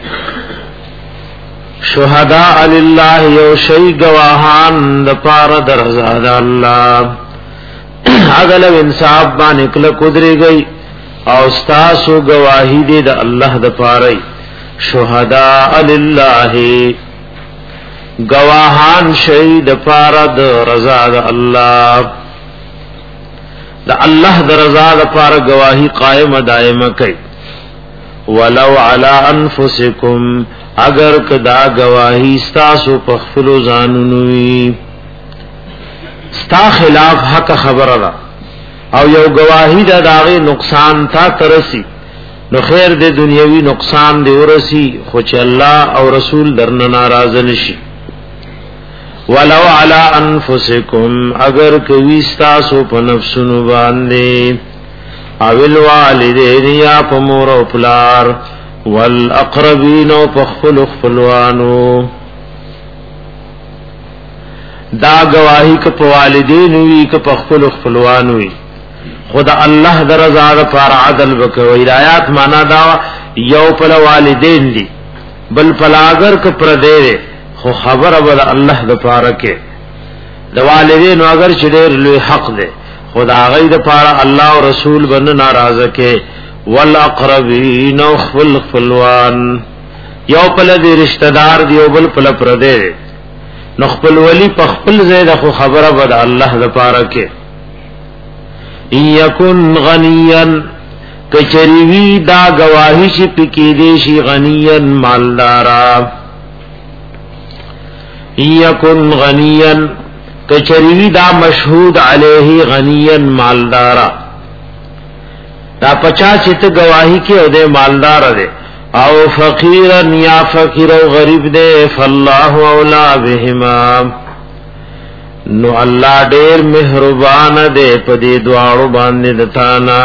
شهداء لله یو شی گواهان د پاره درزا د الله عدل او انصاف باندې کله کودري گئی او استاسو گواہی دے دا اللہ دا پاری شہداء للہ گواہان شہید پارا دا رضا دا اللہ دا اللہ دا رضا دا پارا گواہی قائم دائم کئی ولو علی انفسکم اگر کدا گواہی استاسو پخفلو زانونوی ستا خلاف حق خبر را او یو گواہی دا داغی نقصان تا ترسی نو خیر دے دنیاوی نقصان دے ورسی خوچ اللہ او رسول درن ناراض نشی ولو علی انفسکم اگر کویستاسو پا نفسنو باندے او الوالدین یا پا مور و پلار والاقربین و پخفل اخفلوانو دا گواہی که پا والدین ہوئی که پخفل اخفلوانوی خدا اللہ در رضا پر عدل وکوي ہدایت معنا دا یو پل والدین دی بل پلاگر ک پر دے خو خبر ول اللہ د پاره کې د والدین اگر چې ډېر لوی حق دی خدا غي د پاره الله او رسول باندې ناراضه کې والاقربین او خپل خپلوان یو پل دی رشتہ دار دی او بل پل پر دے نو خپل ولی په خپل ځای د خو خبره ول الله د پاره کې یکن غنیان کچریوی دا گواہی چی پکی دیشی غنیان مالدارا یکن غنیان کچری دا مشهود علیه غنیا مالدارا دا پچا چت گواہی کی او دے مالدار دے او فقیرا یا فقیر او غریب دے فالله اولا بهما نو الله ډیر مهربان دے پدې دواړو باندې دتانا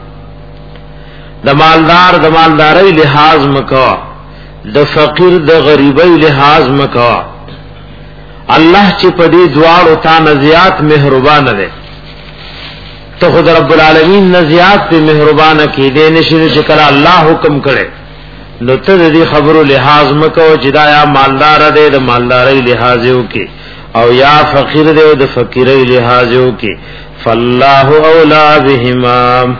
د مالدار د مالداري لحاظ مکو د فقیر د غریبي لحاظ مکو الله چې پدې دواړو تا نزيات مهربان دے تو خود رب العالمین نزيات په مهربان کې دې نشي چې کله الله حکم کړي نو ته دې خبرو لحاظ مکو چې دا یا مالدار دې د مالداري لحاظ یو کې او یا فقیر دې د فقیري لحاظ یو کې فالله اولا بهما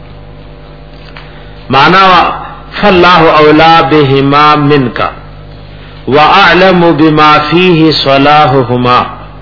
معنا فالله اولا بهما منك واعلم بما فيه صلاحهما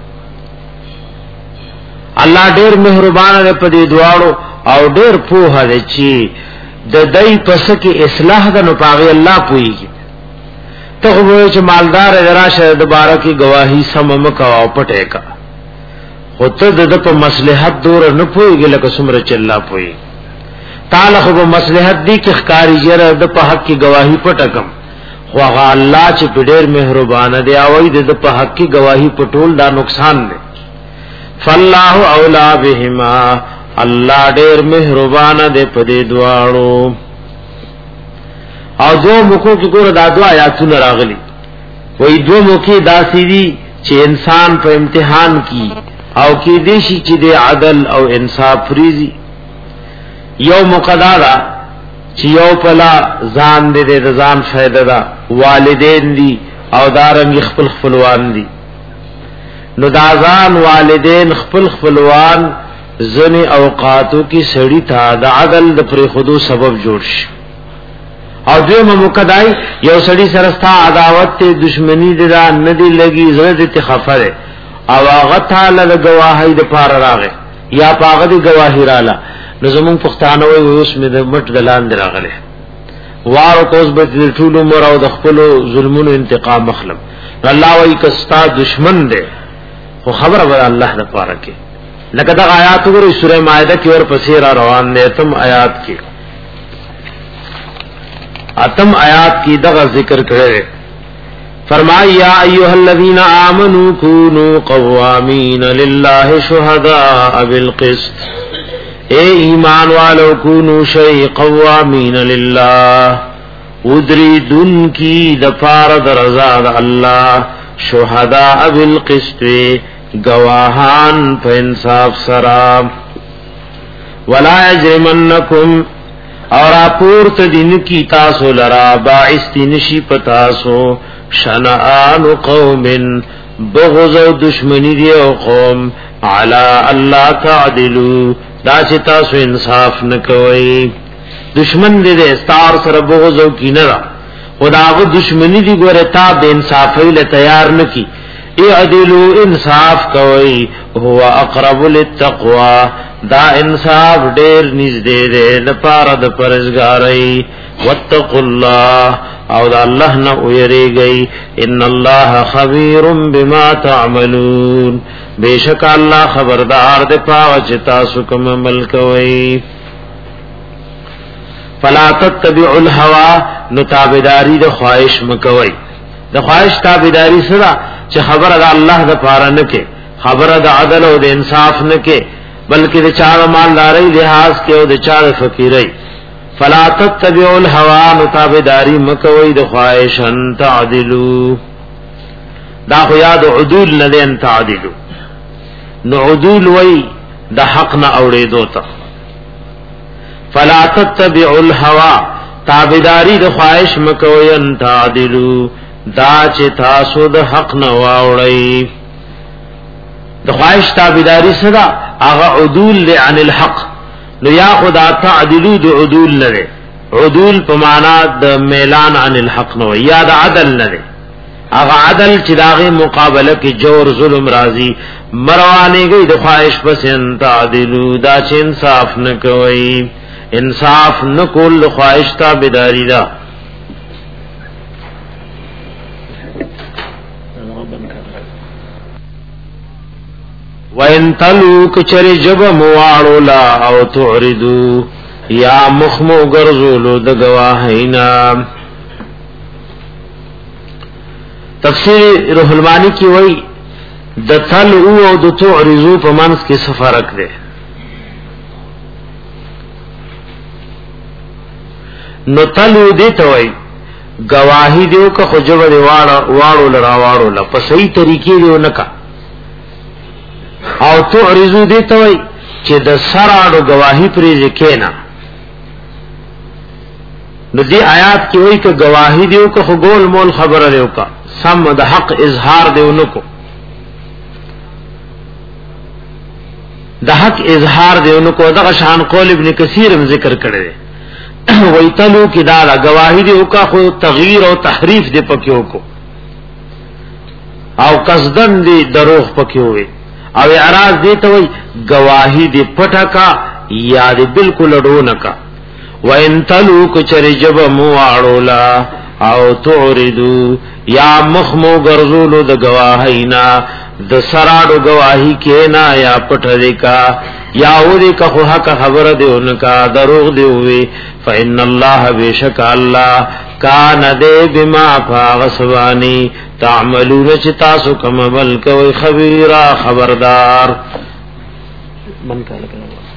الله ډېر مهربان دی په دې دواړو او ډېر پوهه دی چې د دای پس کې اصلاح د نو پاغي الله پويږي ته وایې چې مالدار راشه د بارکی گواہی سم مکا او پټه کا هوته د په مصلحت دور نه پويږي لکه څومره چې الله پوي تعالی خو مصلحت دی کې ښکاری جره د په حق کې گواہی پټه کم خو هغه الله چې ډېر مهربان دی او د په حق کې گواہی پټول دا نقصان دی فالله اولا بهما الله ډېر مهربان دی په دې دواړو او دو مکو کې ګور دا دوا آیاتونه راغلي وې دو مکو داسې دي چې انسان په امتحان کې او کې دې شي چې د عدل او انصاف فریضي یو مقدارا چې یو پلا ځان دې د ځان فائدہ دا والدین دي او دارنګ خپل خپلوان دي نو دا ځان والدین خپل خپلوان ځنی اوقاتو کې سړی ته د عدل د پرې خودو سبب جوړ شي او دوی مقدای یو سړی سره ستا عداوت ته دشمنی دې دا ندی لګي زړه دې خفره او هغه تعالی د گواهی د پار راغې یا پاغه د گواهی رااله نو زمون پښتانه وي اوس مې د مټ دلان دراغله وارو کوس به ټول عمر او د خپل ظلمونو انتقام مخلم الله وای کستا دشمن دې خو خبره به الله د پاره کې لکه دا آیات وګورئ سوره مائده کې ور پسې را روان دي تم آیات کې اتم آیات کی دغه ذکر کړي فرمایا یا ایها الذین آمنوا کونوا قوامین لله شهداء بالقسط اے ایمان والو کونوا شی قوامین لله ودریدن کی دفار درزا اللہ شهداء بالقسط گواهان په انصاف سرا ولا یجرمنکم اور اپورت دین کی تاسو لرا باعث نشی پتاسو شنآن قوم بغض و دشمنی دی او قوم علا اللہ تعدلو دا چه تاسو انصاف نکوئی دشمن دی دی استار سر بغض و کی نرا خداغو دشمنی دی گوره تا بے انصافی لتیار نکی اعدلو انصاف کوئی هو اقرب للتقوی دا انصاف ډیر نږدې ده لپاره د پرهیزګارۍ واتقوا الله او دا الله نه ويریږي ان الله خبير بما تعملون بیشک الله خبردار ده پاو چې تاسو کوم عمل کوي فلا تتبعوا الهوى نتابداري د خواهش مکوي د خواهش تابعداري سره چې خبره د الله د پاره نه کې خبره د عدل او د انصاف نه کې بلکې د چا مالداري لحاظ کې او د چا فقیرای فلا تتبعوا الهوى متابداري مکوي د خواهشن تعدلوا دا خو یاد عدول لدین تعدلوا نو عدول وای د حق نه اورېدو ته فلا تتبعوا الهوى تابداري د خواهش مکوي ان تعدلوا دا چې تاسو د حق نه واوړی د خواهش تابعداري سره هغه عدول له عن الحق نو یا خدا تعدلو د عدول لره عدول په معنا د میلان عن الحق نو یا د عدل لره هغه عدل چې داغه مقابله کې جور ظلم راضي مروانه گئی د خواهش پس ان تعدلو دا چې انصاف نه کوي انصاف نه کول خواهش تابعداري دا وَإِن تَلُوا كَچَرِ جَبَ مُوَاړُو لا او تعرضوا یا مخمو ګرځولو د گواهینا. تفسیر روح المانی کی وای د تلو او د تعرضو په منځ کې څه فرق دی؟ نو تلو دې ته وای گواہی دیو که خجب دی واړو لرا واړو لا په صحیح طریقې دیو نکا. او تعرضو دې ته وای چې د سراړو گواہی پرې ځکینا. نو دی آیات کی وای که گواہی دیو که خګول مول خبره دیو کا سم د حق اظهار دیو نکو د حق اظهار دیو نکو. دغه شان قول ابن کثیر هم ذکر کړی وای تلو کی دا گواہی دیو کا خو تغییر او تحریف دی پکیو کو او قصدن دی دروغ پکیو وی او اعراض دی ته وای گواہی دی پټا کا یا دی بالکل ډونه کا. وَإِن تَلُوا كَچَرِ جَبَ مُوَاړُولا او تعرضوا یا مخمو ګرځولو د گواهینا د سراړو گواہی کینا یا پټه کا یا اوري کا خو حق خبر دیونکا دروغ دی وی فإن الله بشک الله کان دې بما فغسوانی تعملون چې تاسو کوم بل کوي خبيرا خبردار. من کاله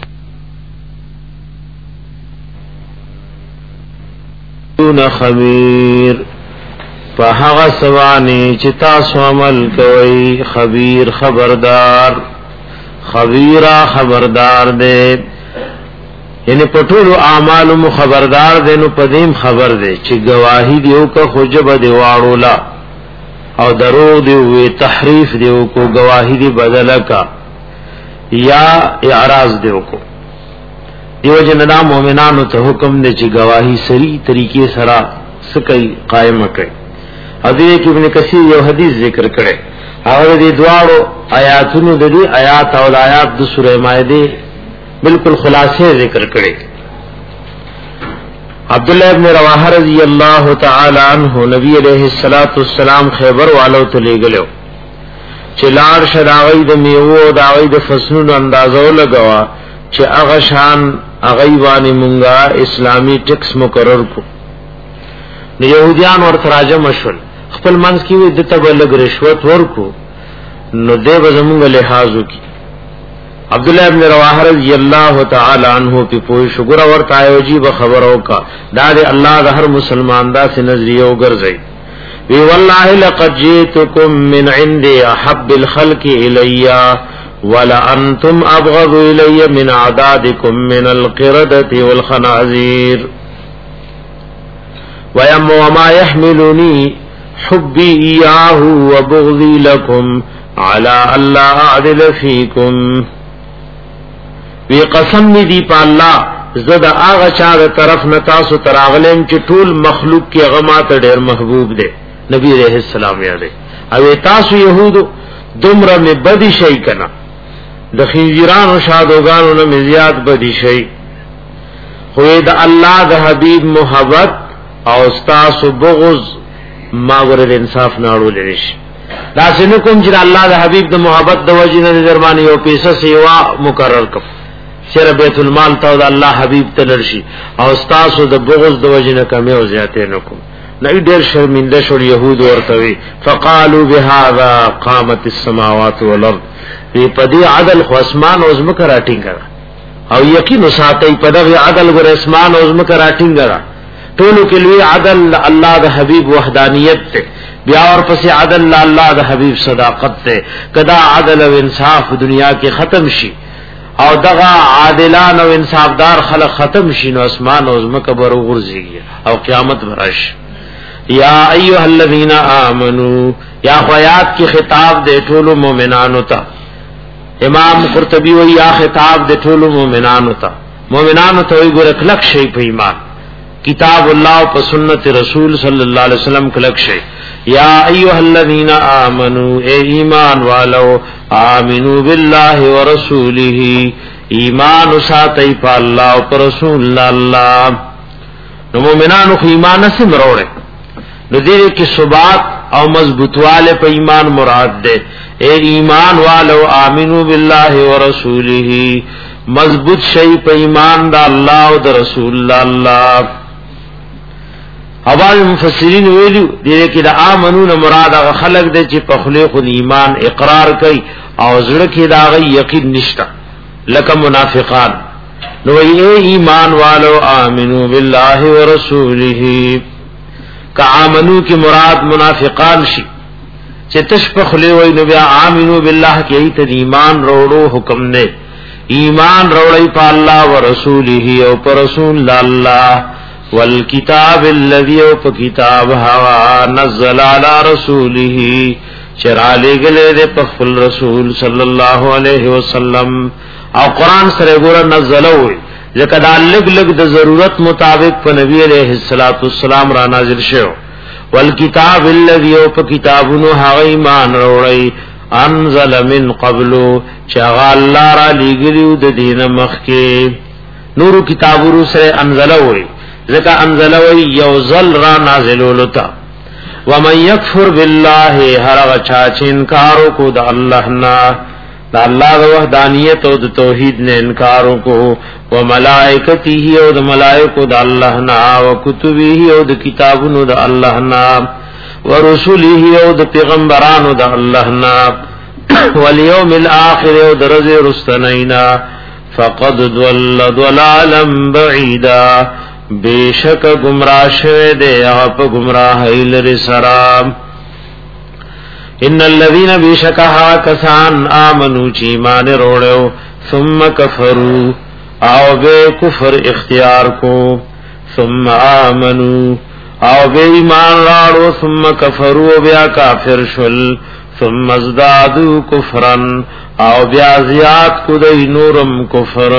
دون خبیر فهغه سوانی چې تاسو عمل کوي خبیر خبردار. خبیرا خبردار دے یعنی پټولو اعمال مو خبردار دے. نو پدیم خبر دے چې گواہی دیو کا خجب دی واړولا او درو دی وی تحریف دیو کو گواہی دی بدل کا یا اعراض دیو کو. دیو جندا مومنانو ته حکم دی چې گواہی صحیح طریقې سره سکی قائم کړي. حضرت ابن کثیر یو حدیث ذکر کړي هغه دې دواړو آیاتونو د دې آیات او آیات د سوره مائده بالکل خلاصې ذکر کړي. عبد الله ابن رواحه رضی الله تعالی عنہ نبی علیہ الصلوۃ والسلام خیبر والو ته لګلو چې لار شراوی د میوه د اوی د فصلونو اندازو لګوا چې هغه شان هغه باندې مونږه اسلامی ټیکس مقرر کو. نو يهوديان ورته راځم شول خپل منځ کې وي د تبلغ رشوت ورکو نو دې به زمونږ لحاظو کی. عبد الله ابن رواحه رضی الله تعالی عنہ په پوه شګور ورته ایوجی به خبرو کا دا دې الله د هر مسلمان دا سي نظریه وګرځي. وی والله لقد جئتكم من عند احب الخلق الي ولا انتم ابغض الي من اعدادكم من القردة والخنازير ويم وما يحملني حبي إياه وبغضي لكم على الله أعدل فيكم. وی قسم دی پا اللہ زد آغا چا دا طرف نتاسو تراغلیم چی طول مخلوق کی غمات دیر محبوب دے نبی علیہ السلام یادے. او تاسو یهودو دمرا میں بدی شئی کنا د خنزیران و شادوگانو نمی زیاد بدی شئی خوی دا اللہ دا حبیب محبت او استاسو بغض ما ورد انصاف ناړو لریش. دا سنکم چې الله د حبیب د محبت د وجې نه دربانی او پیسه سیوا مقرر کړ چر بیت المال ته د الله حبیب ته لرشي او استاسو د بغض د وجې نه کمی او زیاتې نکوم. نه ډېر شرمنده شو يهود ورته فقالوا بهذا قامت السماوات والارض. په دې عدل خو اسمان او زمکه راټینګه او یقین ساتي په دغه عدل ګر اسمان او زمکه راټینګه ټولو کې لوی عدل الله د حبیب وحدانیت ته بیا اور پس عدل الله د حبیب صداقت ته. کدا عدل او انصاف دنیا کې ختم شي او دغه عادلان او انصافدار خلق ختم شي نو اسمان او زمکه بر غورځي او قیامت برش. یا ایها الذین آمنو یا خیات کی خطاب دے ټولو مومنانو ته. امام قرطبی وی یا خطاب دے ټولو مومنانو ته. مومنانو ته وی ګور کلک شي په ایمان کتاب الله او سنت رسول صلی الله علیه وسلم کلک شي. یا ایها الذین آمنو اے ایمان والو آمنو بالله ورسوله ایمان ساتي په الله او رسول الله. نو مومنانو خو ایمان سم وروړي نو دې کې ثبات او مضبوطواله په ایمان مراد ده. اے ایمان والو آمنو بالله ورسوله، مضبوط شئی په ایمان د الله او د رسول الله. اول مفسرین ویلو دې کې د امنون مراد هغه خلق دي چې په خله خو ایمان اقرار کوي او زړه کې دا غي یقین نشته لکه منافقان. نو ای ایمان والو آمنو بالله ورسوله، کا امنو کی مراد منافقان شي چې تش په خله وای نو بیا آمنو بالله کې ایت ایمان وروړو حکم نه، ایمان وروړی په الله ورسوله او پر رسول الله، والکتاب الذی او په کتاب هوا نزل علی رسوله چرا لګلې ده په خپل رسول صلی الله علیه وسلم. او قران سره ګور نزلوي ځکه دا لګ لګ د ضرورت مطابق په نبی علیہ الصلوۃ والسلام را نازل شو. والکتاب الذی او په کتابونو هغه ایمان وروړي انزل من قبل چغا الله را لګلیو د دین مخکې نور کتابونو سره انزلوي ځکه انزلوي یوزل را نازلولتا. ومن یکفر بالله هر چا چې انکار کو د الله نه، دا الله د وحدانیت او د توحید نه انکار کو، و ملائکته او د ملائکو د الله نه، او کتبه او د کتابونو د الله نه، و رسوله او د پیغمبرانو د الله نه، والیوم الاخر او د ورځې رستنینا، فقد ضل ضلالا بعیدا بیشک گمراه شوه دے اپ گمراهی لري سرام. ان الذين بشکها کسان امنو چی ایمان وروړو ثم کفروا او به کفر اختیار کو، ثم امنو او به ایمان راړو ثم کفروا بیا کافر شول، ثم ازدادوا کفرا او بیا زیات کو دای نورم کفر.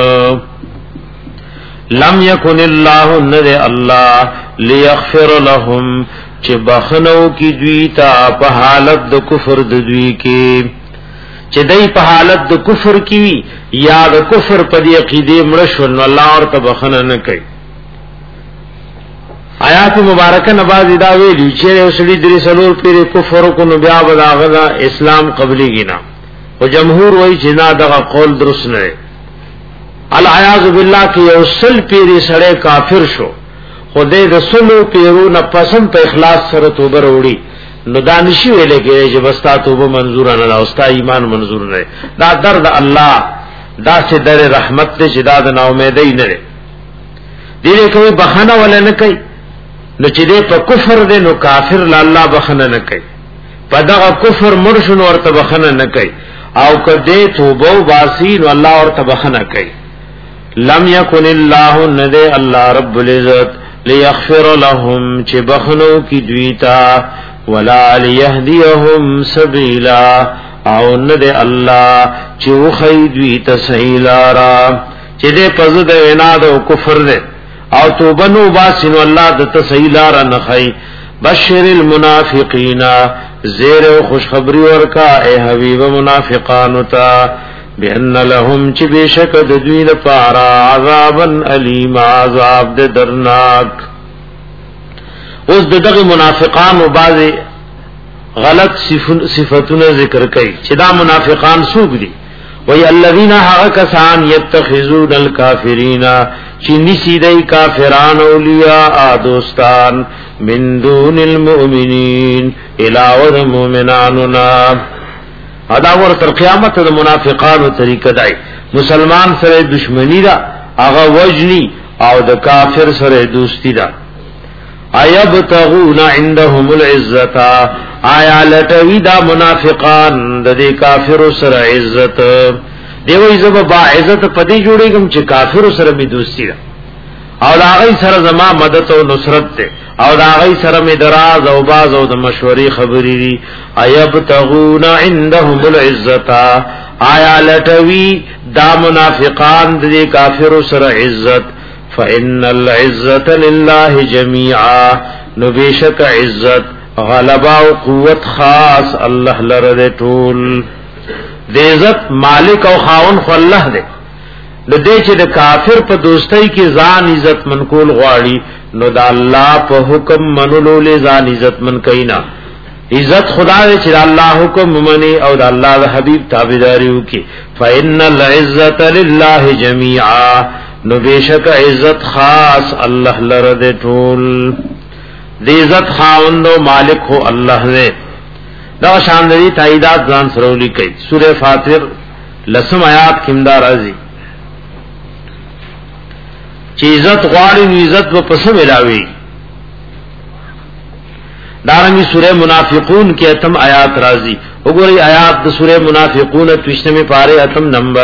لم یکن الله ند الله لیغفر لهم چې بخنو کی دوی ته په حالت د کفر د دوی کې، چې دای په حالت د کفر کې وی یا د کفر په دی عقیده مړ شو نو الله ورته بخنه نه کوي. آیات مبارکه نباز دا ویلی چې اوسړي درې سلور پیر کفر کو نو بیا بلاغه اسلام قبلي گینا، او جمهور وای چې نه دغه قول درست نه. العیاذ بالله کی اوسل پیری سړی کافر شو، خدای رسولو پیرونه پسند په اخلاص سره توبه وروړي نو دانشي ویلې کې چې بستا توبه منظور نه لا اوستا ایمان منظور نه. دا درد الله دا سه در رحمت ته شداد نه امیدای نه دي کوي بخنه ولا نه کوي، نو چې دې په کفر دې نو کافر لا الله بخنه نه کوي، په دغه کفر مرشن ورته بخنه نه کوي، او کدی توبه واسي نو الله ورته بخنه کوي. لم یکن الله ند الله رب العزت لیغفر لهم چې بخنو کی دویتا، ولا لیهدیهم سبیلا او ند الله چې وخی دویتا سهیلا را، چې دې پزو د عناد او کفر دې او توبه نو باسن الله د تسهیلا را نخی. بشر المنافقین زیر او خوشخبری ورکا اے حبیب منافقانو تا، بأن لهم چی بیشک د دوی لپاره عذابا علیم عذاب د درناک. اوس دغه منافقان او بعض غلط صفاتونه ذکر کړي چې دا منافقان څوک دي. وی الذین حقسان یتخذون الکافرین چې نسی دای کافران اولیاء دوستان من دون المؤمنین علاوه المؤمناننا. ادا ور تر قیامت د منافقانو طریقه دای مسلمان سره دشمنی دا هغه وجنی او د کافر سره دوستی دا. ایبتغون عندهم العزتا آیا لټوی دا منافقان د دې کافر سره عزت دی وای زب با عزت پدی جوړیږم چې کافر سره می دوستی دا او دا غي سره زما مدد او نصرت ته او دا غي سره می دراز او باز او د مشورې خبرې دي. ایبتغون عندهم العزتا آیا لټوی دا منافقان د دې کافر سره عزت، فإن العزة لله جميعا نو بیشک عزت غلبا او قوت خاص الله لره ټول. د عزت مالک او خاون خو الله دی، نو دې چې د کافر په دوستۍ کې ځان عزت منکول غواړي نو د الله په حکم منلو له ځان عزت من کینا. عزت خدا دې چې الله حکم مني او د الله د حبيب تابعداري وکي. فإن العزة لله جميعا، نو بشک عزت خاص الله لره دې ټول. دې عزت خاوند او مالک هو الله دې. دا شان دې تاییدات ځان سره لیکي. سوره فاطر لسم آیات کیمدا راځي چې عزت غواړي نو عزت په پسه ملاوي. دارنګي سوره منافقون کې اتم آیات راځي. وګورئ آیات د سوره منافقون تشتمه پاره اتم نمبر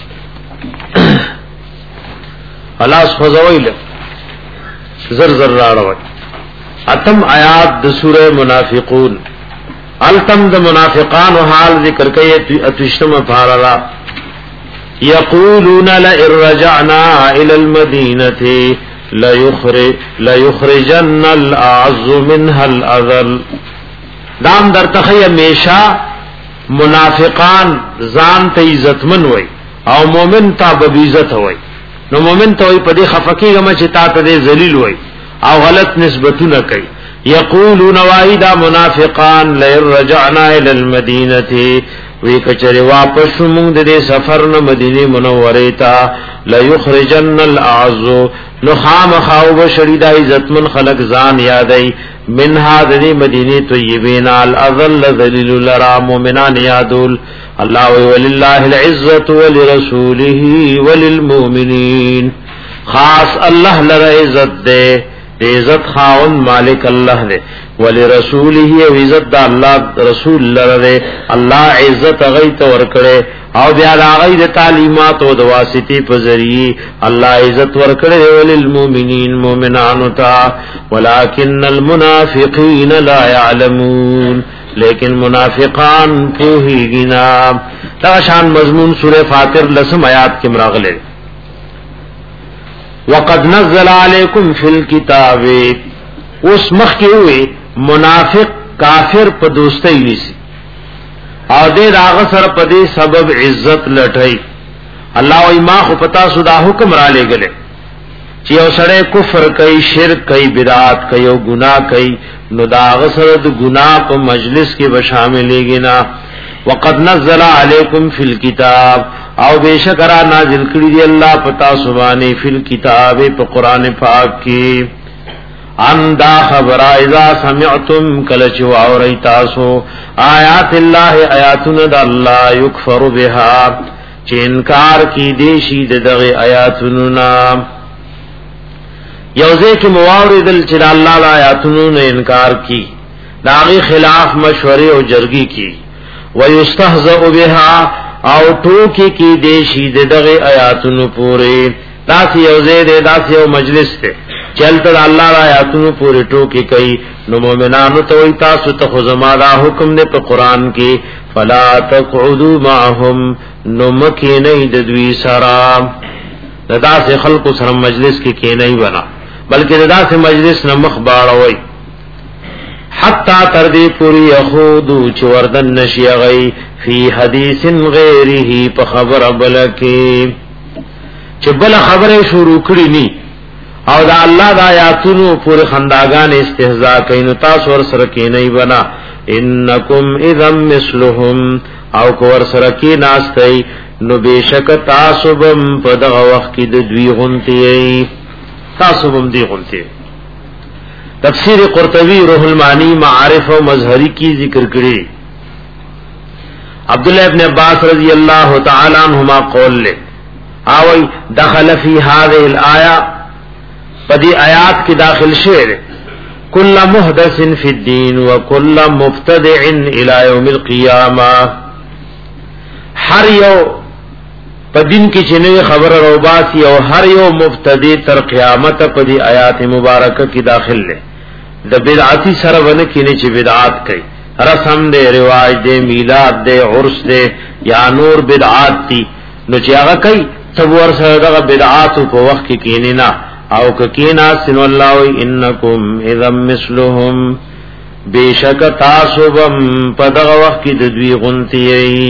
خلاص خوځوي زر زر راړوي. اتم آیات د سوره منافقون التم د منافقان او حال ذکر کوي اتشتمه پاره را یقولون لئن رجعنا الى المدینه لا یخرج لا یخرجن الاعز منها الاذل. دام در تخی ہمیشہ منافقان ځان ته عزتمن وای او مؤمن ته بعزت وای. نو مؤمن ته وای پدې خفقیګه چې تا ته ذلیل وای او غلط نسبتونه کوي. یقولون وایدا منافقان لئن رجعنا الى المدینه، وی کچره واپس موږ د سفر نه مدینه منوره ته لا یخرجن الاعز، نو خامخاو بشری دا عزتمن خلق ځان یادای من هذه مدینه طیبین الاذل ذلیل لرا مؤمنان یادول. الله ولله العزه ولرسوله وللمؤمنین، خاص الله لرا عزت دے، عزت خاون مالک الله دے، ولرسوله عزت دا الله رسول لرا دے. الله عزت غیت ورکړي او بیا هغه د تعلیمات او د واسطې په ذریعہ الله عزت ورکړي وللمؤمنین مؤمنانو ته. ولکن المنافقین لا يعلمون، لیکن منافقان کوهیږي نه. دا شان مضمون سورہ فاطر لسم آیات کې مراغله. وقد نزل علیکم فی الکتاب، اس مخ کې وي منافق کافر په دوستۍ نیسی او دې راغ سره په دې سبب عزت لټای. الله او ما خو پتا سودا حکم را لګلې چې او سره کفر کوي، شرک کوي، بدعات کوي او ګناه کوي، نو دا غسر د ګناه په مجلس کې به شاملېږي نه. وقد نزل علیکم فی الکتاب، او بشکرا نازل کړی دی الله پتا سبحانه فی الکتاب په قران پاک کې. ان دا خبر اذا سمعتم کلچ واوری تاسو آیات الله آیاتنا د الله یکفر بها، چې انکار کی دیشی دغه آیاتونو نام یوځه کې مواردل چې الله لا آیاتونو نه انکار کی، داغي خلاف مشورې او جرګي کی. ويستهزئ بها، او ټوکی کی دیشی دغه آیاتونو پورې. داسې یوځه دې داسې یو مجلس ته چلته الله را آیاتونو پورې ټوکی کوي. نو مؤمنانو ته وي تاسو ته خو زما دا حکم دی په قران کې، فلا تقعدوا معهم، نو مکه نه د دوی سره ددا سے خلق سره مجلس کې کې نه ونا، بلکې ددا سے مجلس نه مخ باړوي. حتا تر دې پوری یخودو چې وردن نشي غي فی حدیث غیره، په خبر بلکې چې بل خبره شروع کړی ني او دا الله د آیاتونو پورې خنداګان استهزاء کوي، نو تاسو ور سره کې نه بنا. انکم اذا مثلهم، او کو ور سره کې ناشتي، نو بشک تاسو بم په دغه وخت کې د دوی غونتی، تاسو بم دی غونتی. تفسیر قرطبی روح المعانی معارف و مظهری کی ذکر کړي. عبداللہ ابن عباس رضی اللہ تعالی عنہما قول لے آوئی دخل فی هذه الآیہ، پدی آیات کی داخل شعر کل محدث فی الدین و کل مبتدع الى یوم القیامہ، ہر یو پدین کی چنوی خبر روباسی او ہر یو مبتدع تر قیامت پدی آیات مبارکہ کی داخل لے. دا بدعاتی سرون کی نیچے بدعات کئی، رسم دے، رواج دے، میلاد دے، عرس دے یا نور بدعات تی، نو چیاغا کئی تب ورسر دا بدعات کو وقت کی کینی نا، او کینا سن اللہ انکم اذا مثلهم، بیشک تاسوبم پدغ وقت کی ددوی غنتی ای.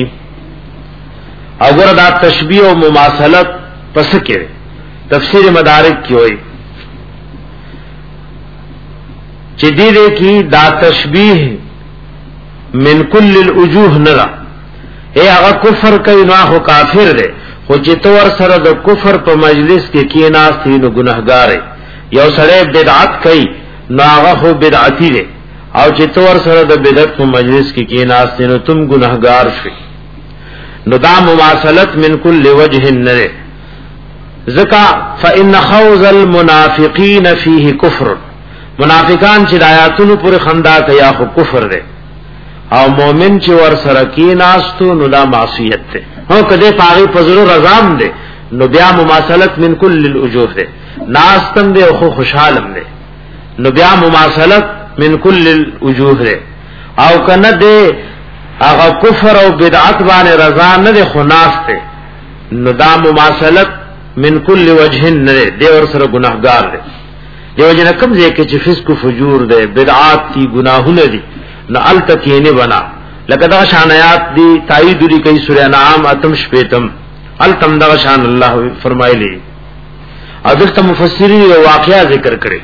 اگر دا تشبیح و مماثلت پس کرے تفسیر مدارک کی ہوئی چی دیدے کی دا تشبیح من کل الوجوه نرا اے هغه کفر کوي نو هغه کافر دی خو چې تور سره د کفر په مجلس کې کېناست نو ګناهګار یو سره بدعت کوي نو هغه خو بدعتي دی او چې تور سره د بدعت په مجلس کې کېناست نو تم ګناهګار شئ نو دا مماثلت من کل وجه نره ذکا فإن خوض المنافقین فيه کفر منافقان چې آیاتونو پر خندا کیا خو کفر دی او مؤمن چې ور سره کې ناستو نو دا معصیت ده هو کده پاغي فزر رضام ده نو بیا مماثلت من کل الوجوه ده ناستم ده خو خوشحالم ده نو بیا مماثلت من کل الوجوه ده او کنه ده هغه کفر او بدعت باندې رضا نه ده خو ناسته نو دا مماثلت من کل وجه نه ده ور سره ګناهګار ده دیو جن کوم ځای کې چې فسق او فجور ده بدعات دي ګناهونه دي نو التکینه بنا لکه دا شان آیات دی تایید دی کوي سورہ انعام اتم شپیتم التم دا شان الله فرمایلی حضرت مفسرین یو واقعا ذکر کړي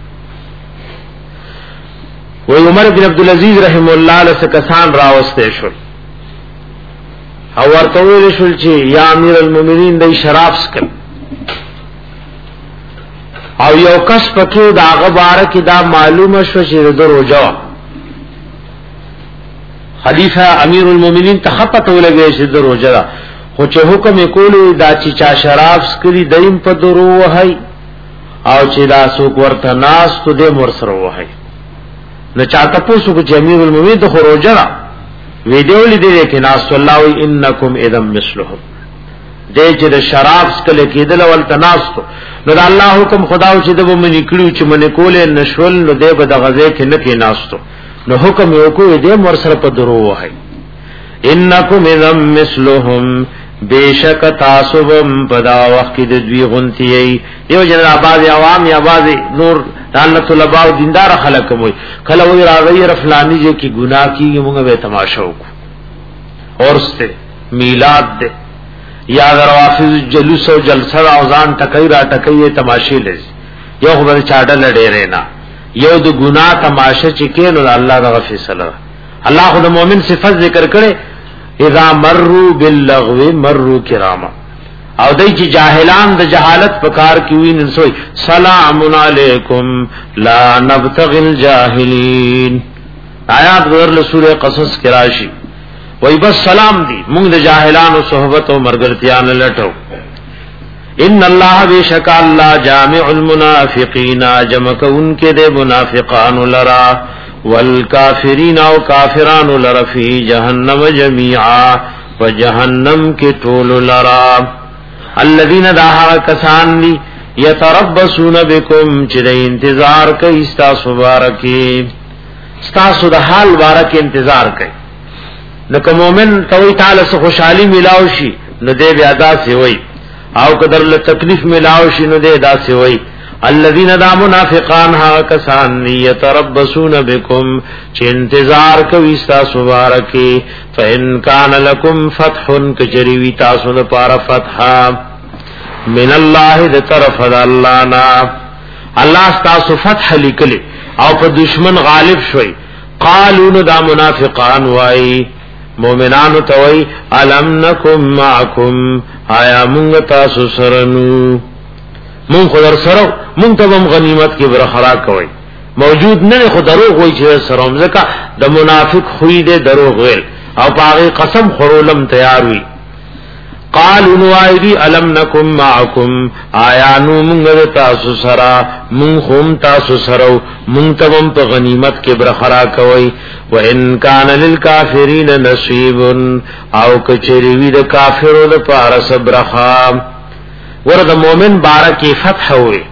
و عمر بن عبد العزيز رحم الله له کسان راوسته شو او ورته ویل شو چې یا امیر المؤمنین د شراب سکل او یو کس پکې دا غبار کې دا معلومه شو چې د روزه خلیفہ امیر المومنین تخپت ولګي چې د روزه خو چې حکم کولو دا چې چا شراب سکري دیم په درو وهي او چې دا څوک ورته ناس ته د مر سره وهي نو چاته پوسو چې امیر المومنین د روزه ویډیو لیدل کې ناس الله انکم اذا مثلهم دې چې د شراب سکل کېدل ول تناستو نو د الله حکم خداو چې د ومن نکړو چې من کولې نشول نو دې په د غزه کې نه کې ناستو نو حکم یو کو دې مر سره په درو وای انکم اذا مثلهم بیشک تاسوم پدا وخت د دوی غنتی یو جن آباد عوام یا آباد نور دالت طلباء او دیندار خلک وای کله وی راغی رفلانی چې کی گناہ کی موږ به تماشا وکړو اورسته میلاد دې یا روافض جلوس او جلسه او ځان ټکای را ټکای تماشې لږ یو خبر چاډه لډې رېنا یو د ګناه تماشه چې کینو الله د فیصله الله خو د مؤمن صفات ذکر کړي اذا مروا باللغو مروا کراما او دای چې جاهلان د جهالت پکار کیوي نن سوې سلام علیکم لا نبتغي الجاهلین آیات ورله سوره قصص کې راشي وای بس سلام دی موږ د جاهلانو صحبت او مرګرتیا نه لټو ان الله بیشک الله جامع المنافقین جمع کون کې د منافقان لرا والکافرین او کافران لرا فی جهنم جميعا وجهنم کې ټول لرا الذين داها کسان دی یتربصون بكم چې د انتظار کوي تاسو بارکی تاسو د حال بارک انتظار کوي لکه مؤمن توي تعالی سره خوشحالي ملاوي شي نو دې بیا دا سی وای او قدر له تکلیف ملاوي شي نو دې دا سی وای الذين دا منافقان ها کسان یتربصون بكم چې انتظار کوي تاسو بارکی فإن كان لكم فتح کجری وی تاسو لپاره فتح من الله ذ طرف الله نا الله تاسو فتح لیکلی او په دشمن غالب شوي قالوا دا منافقان وای مومنانو توي الم نکم معکم آیا مونږ تاسو سره نو مونږ خدای سره مونږ ته غنیمت کې برخرا کوي موجود نه خو دروغ وای چې سره مزکه د منافق خوې دې دروغ ویل او پاغي قسم خورولم تیار وي قالوا نوایدی الم نکم معکم آیا نو مونږ تاسو سره مونږ هم تاسو سره مونږ ته په غنیمت کې برخرا کوي وان کان للکافرین نصیب او کچری وی د کافرو د پاره صبرخا ورته مؤمن بارکه فتح وي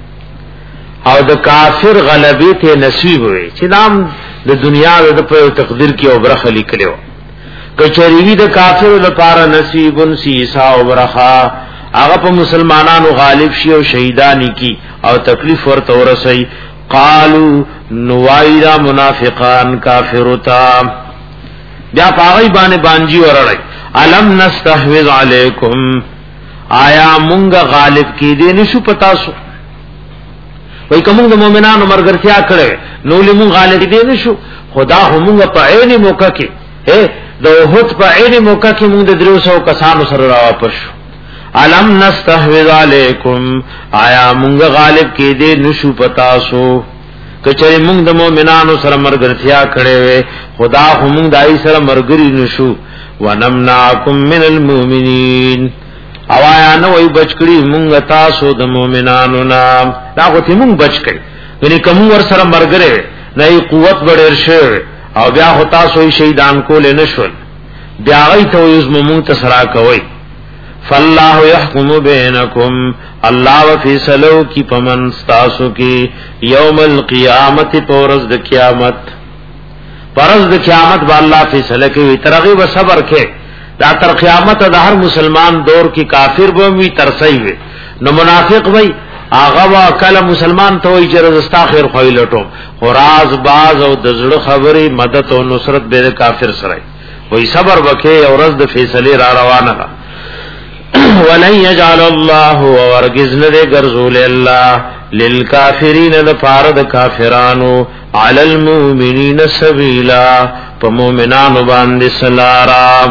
او د کافر غلبې ته نصیب وي چې نام د دنیا د په تقدیر کې او برخه لیکلو کچری وی د کافرو د پاره نصیب سیسا او برخا هغه په مسلمانانو غالب شي او شهیدانی کی او تکلیف ورته ورسي قالوا نوایدا منافقان کافرتا بیا پاغی باندې بانجی ورړی الم نستحوذ علیکم آیا مونږ غالب کی دې نشو پتا سو وای کوم د مؤمنانو مرګرتیا کړي نو لمون غالب دي نشو خدا همغه په عین موقع کې اے د وحد په عین موقع کې موږ د درو سو کسانو سره را واپس شو علم نستحوذ علیکم آیا موږ غالب کې دې نشو پتا سو کچې موږ د مؤمنانو سره مرګرتیا کړي وي خدا هم دای سره مرګري نشو ونمنعکم من المؤمنین اوایا نو وي بچکړي موږ تاسو د مؤمنانو نام دا غوته موږ بچکړي یعنی کوم ور سره مرګره نه قوت وړر شه او بیا هتا سوې شهیدان کول نه شول بیا غي ته یوز موږ تسرا کوي فالله يحكم بينكم الله فیصلو کی پمن تاسو کی یوم القیامت پورز د قیامت پرز د قیامت با الله فیصله کوي ترغیب و صبر کې دا تر قیامت د هر مسلمان دور کی کافر به وي ترسي وي نو منافق وي هغه وا کله مسلمان ته وي چې رستا خیر خو لټو خراز باز او د زړه خبري مدد او نصرت به کافر سره وي صبر وکي او رز د فیصله را روانه ولن يجعل الله ورغز لده غرزول الله للكافرين لفارد کافرانو على المؤمنين سبيلا فمؤمنانو باندې سلارا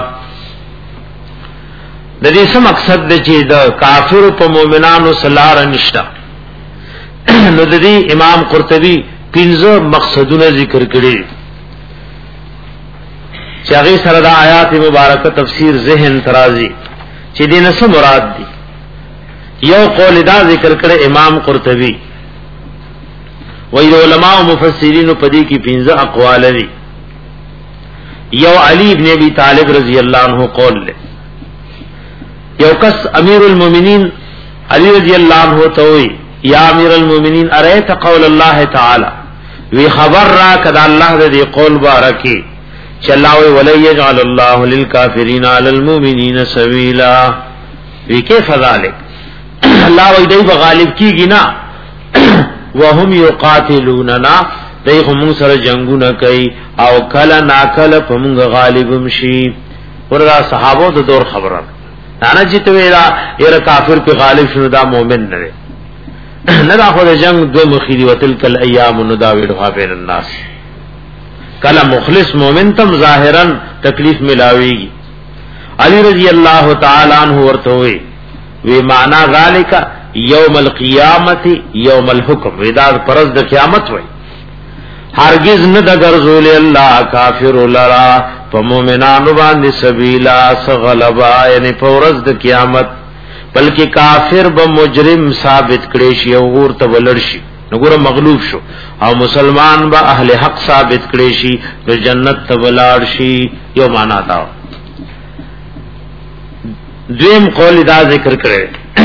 د دې څه مقصد دی چې د کافر په مؤمنانو سلارا نشتا نو د دې امام قرطبي پنځه مقصدونه ذکر کړي چې هغه سره د آیات مبارکه تفسیر ذهن ترازی چې دې نه څه مراد دي یو قول دا ذکر کړي امام قرطبي وایي علماء او مفسرین په دې کې پنځه اقوال دي یو علی ابن ابي طالب رضی الله عنه قول له یو کس امیر المؤمنین علی رضی الله عنه ته وی یا امیر المؤمنین ارایت قول الله تعالی وی خبر را کدا الله دې قول بارکی چلاوی ولی یجعل الله للکافرین علی المؤمنین سبیلا وی کیف ذلک الله وی دی غالب کیږي نا وهم یقاتلوننا دی هم سره جنگونه کوي او کله ناکله په موږ غالب مشي وردا صحابو د دور خبره انا چې ته ویلا یره کافر په غالب شنو دا مؤمن نه نه دا خو د جنگ دو مخیری وتلک الایام نداویدها بین الناس کلا مخلص مومن تم ظاہرا تکلیف ملاویگی علی رضی اللہ تعالی عنہ ورته وی وی معنا ذالک یوم القیامت یوم الحکم ودا پرز د قیامت وی هرگز نه د غرزول الله کافر لرا په مؤمنانو باندې سبیلا سغلبا یعنی پرز د قیامت بلکې کافر به مجرم ثابت کړي شي او ورته ولر شي نګور مغلوب شو او مسلمان با اهل حق ثابت کړي شي د جنت ته ولار شي یو معنا دا دویم قول دا ذکر کړي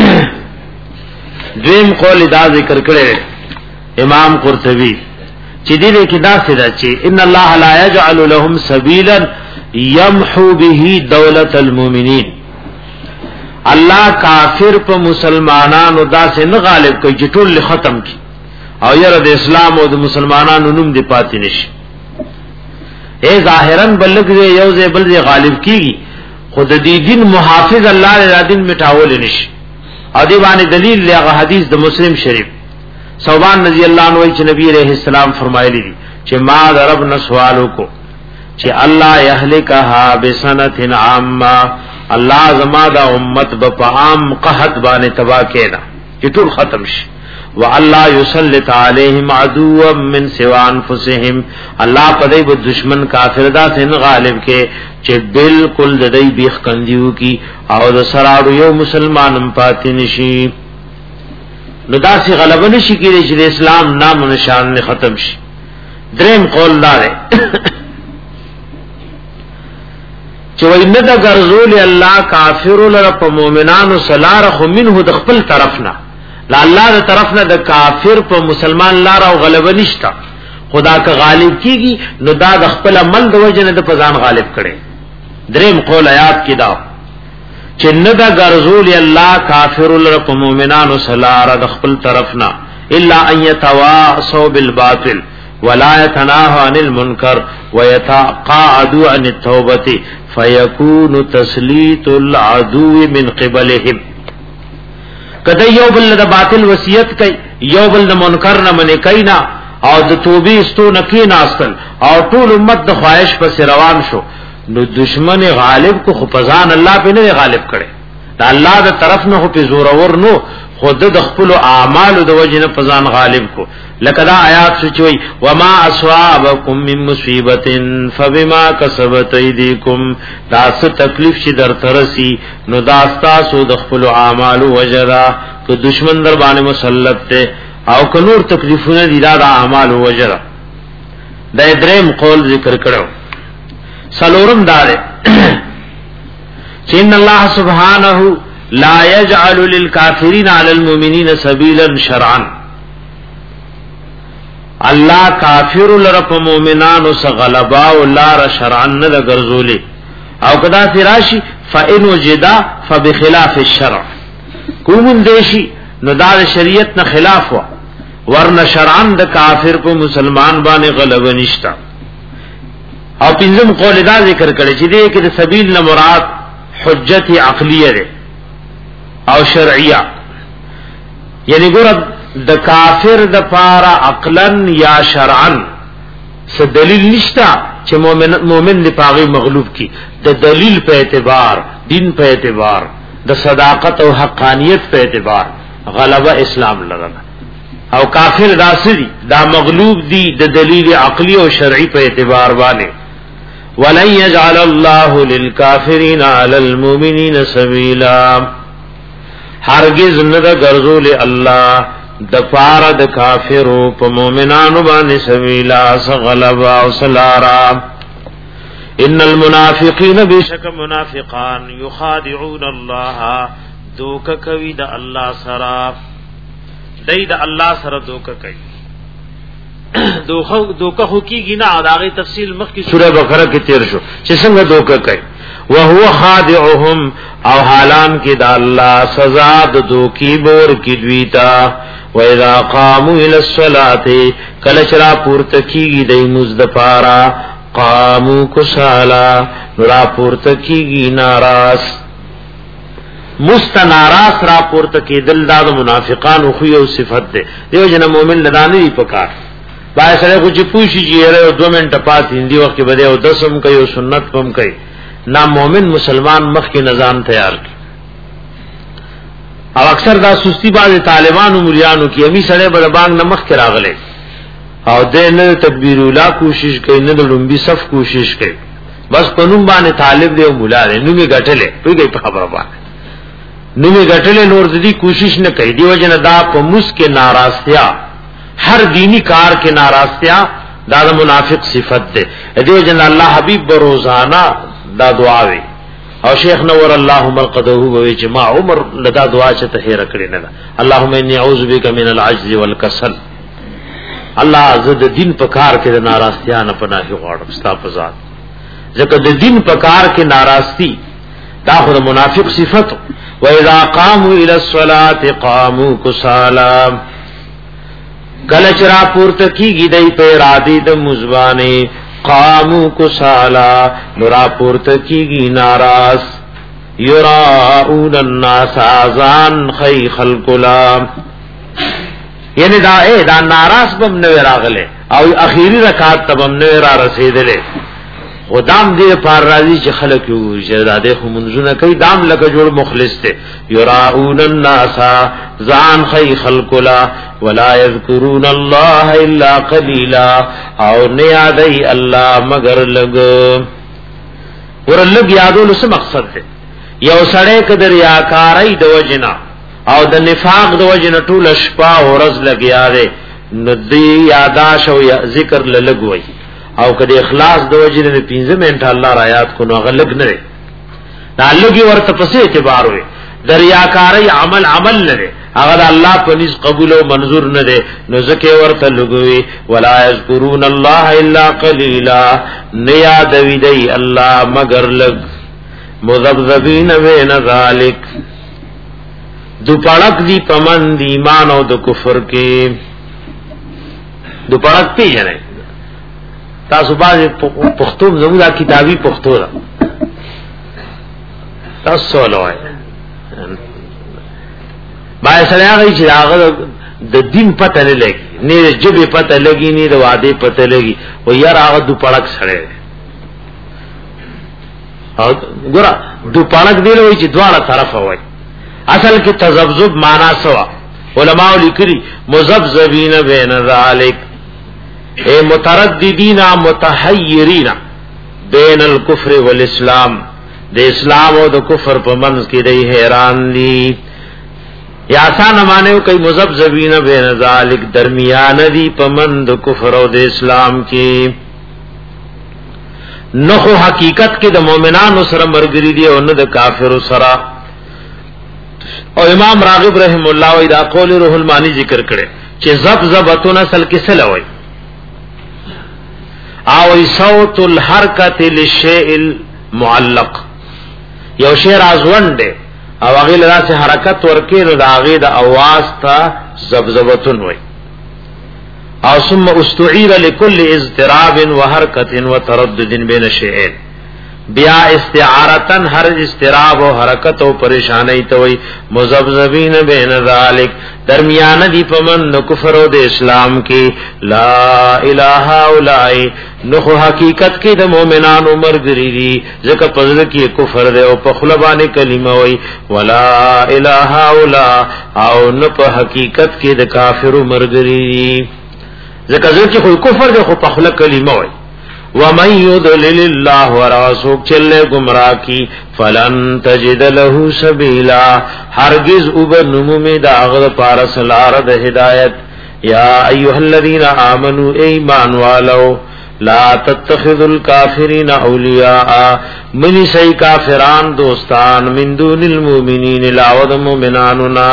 دویم قول دا ذکر کړي امام قرطبي چې دې کې دا څه ده چې ان الله لا يجعل لهم سبيلا يمحو به دولة المؤمنين الله کافر په مسلمانانو دا څه نه غالب کوي چې ټول ختم کی او یره د اسلام او د مسلمانانو نوم دی پاتې نشي اے ظاهرا بلګ یو ځای بل ځای غالب کیږي خود دې دین محافظ الله له دین میټاول نشي او دی باندې دلیل لغه حدیث د مسلم شریف ثوبان رضی الله عنه چې نبی علیہ السلام فرمایلی دي چې ما ضربنا سوالو کو چې الله یهلکها بسنه عامه الله زما دا امت په عام قحط باندې تبا کړه چې ټول ختم شي والله يسلط عليهم عدوا من سوى انفسهم الله پدای به دشمن کافر دا سن غالب کې چې بالکل د دې بیخ کندیو کی او د سراړو یو مسلمانم پاتې نشي نو داسې غلبه نشي کېږي چې د اسلام نام او نشان نه ختم شي دریم قول دار چې وینه د غرزول الله کافر لره په مؤمنانو سلاره خو منه د خپل طرفنا لا الله د طرفنا د کافر په مسلمان لار او غلبه نشتا خدا کا غالب کیږي نو دا د خپل عمل د وجه نه د پزان غالب کړي دریم قول آیات کې دا چې نه د غرزول الله کافر لره په مؤمنانو سلاره د خپل طرفنا الا ان يتواصوا بالباطل ولا يتناهوا عن المنكر ويتقاعدوا عن التوبه فيكون تسليط العدو من قبلهم کله یو بل د باطل وصیت کوي یو بل د منکر نه منې کینا او د توبې استو نکی ناستل او ټول امت د خواهش په روان شو نو دشمن غالب کو خپزان الله په نه غالب کړي دا الله د طرف نه په زور اور نو خود د خپل اعمال د وجنه پزان غالب کو لکه دا آیات سوچوي وما اصابکم من مصیبت فبما کسبت ایدیکم دا څه تکلیف چې در ترسي نو دا تاسو د خپل اعمال وجرا که دشمن در باندې مسلط ته او که نور تکلیفونه دي دا د اعمال وجرا دا دریم قول ذکر کړو سلورم دار چې ان الله سبحانه لا يجعل للكافرين على المؤمنين سبيلا شرعا الله کافر لرپ مومنانو سغلبا او لار شرعا نه ګرځولې او کدا فراشي فإن وجدا فبخلاف الشرع کوم دیشي نو دا شریعت نه خلاف وا ورنه شرعا د کافر په مسلمان باندې غلبه نشتا او پنځم قول دا ذکر کړي چې دې کې د سبیل نه مراد حجت عقلیه ده او شرعیه یعنی ګور د کافر د پارا عقلن یا شرعن څه دلیل نشتا چې مؤمن مؤمن دی پاغي مغلوب کی د دلیل په اعتبار دین په اعتبار د صداقت او حقانیت په اعتبار غلبه اسلام لرنه او کافر داسری دا مغلوب دی د دلیل عقلی او شرعی په اعتبار باندې ولن يجعل الله للكافرين على المؤمنين سبيلا هرگز نه ګرځول الله د پاره د کافرو په مؤمنانو باندې سبیلا سغلبا او سلارا ان المنافقین بشک منافقان یخادعون الله دوک کوي د الله سره دای د الله سره دوک کوي دوخه دوکه خو کیږي نه دا غي تفصیل مخکې سوره بقره کې تیر شو چې څنګه دوکه کوي وهو خادعهم او حالان کې د الله سزا د دوکي بور کې دویتا وَإِذَا قَامُوا إِلَى الصَّلَاةِ کلچرا پورتکیږي د مزدفارا قاموا کسالا را پورتکیږي ناراض مستناراض را پورتکیدل د منافقانو خو یو صفت ده دیو جن مؤمن لدانې پکار بای سره خو چې پوښي چې دو منټه پات هندي وخت بده او دسم کوي او سنت پم کوي نا مومن مسلمان مخ کې نظام تیار کی او اکثر دا سستی باندې طالبانو مليانو کې امي سره بلبان نمخ کې راغله او د نه تدبیر ولا کوشش کوي نه د لومبي صف کوشش کوي بس پنوم باندې طالب دی او مولا دی نو می غټلې توګي په خبره باندې نو می غټلې نور دې کوشش نه کوي دیو جن دا په مس کې ناراضتیا هر دینی کار کې ناراضتیا دا د منافق صفت ده دیو جن الله حبیب بروزانا دا دعا وی او شیخ نور الله مرقده وی چې ما عمر لدا دعا چې ته هیر کړی نه اللهم انی اعوذ بک من العجز والکسل الله زد دین په کار کې د ناراضتیا نه پناه غواړم ستا په ذات ځکه د دین په کار کې ناراضتی دا خو د منافق صفت و اذا قاموا الى الصلاه قاموا كسالى کله چې را پورته کیږي دای په ارادي د مزبانه قاموا كسالا نورا پورته کیږي ناراض یراؤن الناس اذان خی خلق لا یعنی دا اے دا ناراض بم نه راغله او اخیری رکعت تبم نه را رسیدله خدام دې پار راضي چې خلک یو شهداده خو منځونه کوي دام لکه جوړ مخلص ته یراؤن الناس ذان خی خلق لا ولا یذکرون الله الا قلیلا او نه یادای الله مگر لګ ور لګ یادول څه مقصد ده یو سړی کدر یا کارای د وجنا او د نفاق د وجنا ټول شپه او ورځ لګیا ده ندی یاداش او ذکر لګوي او کدی اخلاص د وجنه نه پنځه منټه الله را یاد کو نو غلګ نه لري دا لګي ورته پسې اعتبار وي دریاکاری عمل عمل لري هغه الله په نس قبول او منظور نه دي نو زکه ورته لګوي ولا یذکرون الله الا قلیلا نیا دوی دی الله مگر لګ مذبذبین بین ذالک دو پړک دی پمن دی ایمان او د کفر کې دو پړک پیژنه تاسو باندې پښتو زموږه کتابي پښتو ده تاسو لوي بای سره هغه چې هغه د دین پته نه لګي نه جبه پته لګي نه د وعده پته لګي و یار هغه دو پړک سره او ګور دو پړک دی وای چې دواړه طرف وای اصل کې تذبذب معنا سوا علماء لیکلي مذبذبین بین ذلک اے مترددین متحیرین بین الکفر والاسلام د اسلام او د کفر په منځ کې دی حیران دي یا آسان معنی کوي مذبذبین بین ذلک درمیان دی په منځ د کفر او د اسلام کې نو حقیقت کې د مؤمنانو سره مرګري دي او نه د کافرو سره او امام راغب رحم الله و دا قول روح المانی ذکر کړي چې ذبذبتون اصل کې څه لوي او صوت الحرکت للشیء المعلق یو شی رازوند او هغه لراسه حرکت ورکې نو دا هغه د اواز ته ذبذبتون وي او ثم استعير لكل اضطراب وحركه وتردد بين الشيئين بیا استعارتن هر استراب او حرکت او پریشانی ته وي مذبذبین بین ذلک درمیان دی پمن کفر او د اسلام کې لا اله الا الله نو حقیقت کې د مؤمنانو مرګري دي ځکه پزړه کې کفر دی او په خلبانه کلمه وي ولا اله الا او نو په حقیقت کې د کافرو مرګري دي ځکه ځکه خو کفر دی خو په خله کلمه وي ومن يضلل الله ورسوک چلے گمراہ کی فلن تجد له سبیلا ہرگز وبنم میں داغ پارس لار د ہدایت یا ایها الذین آمنوا ایمان والو لا تتخذوا الكافرین اولیاء من سی کافران دوستان من دون المؤمنین لاود مومناننا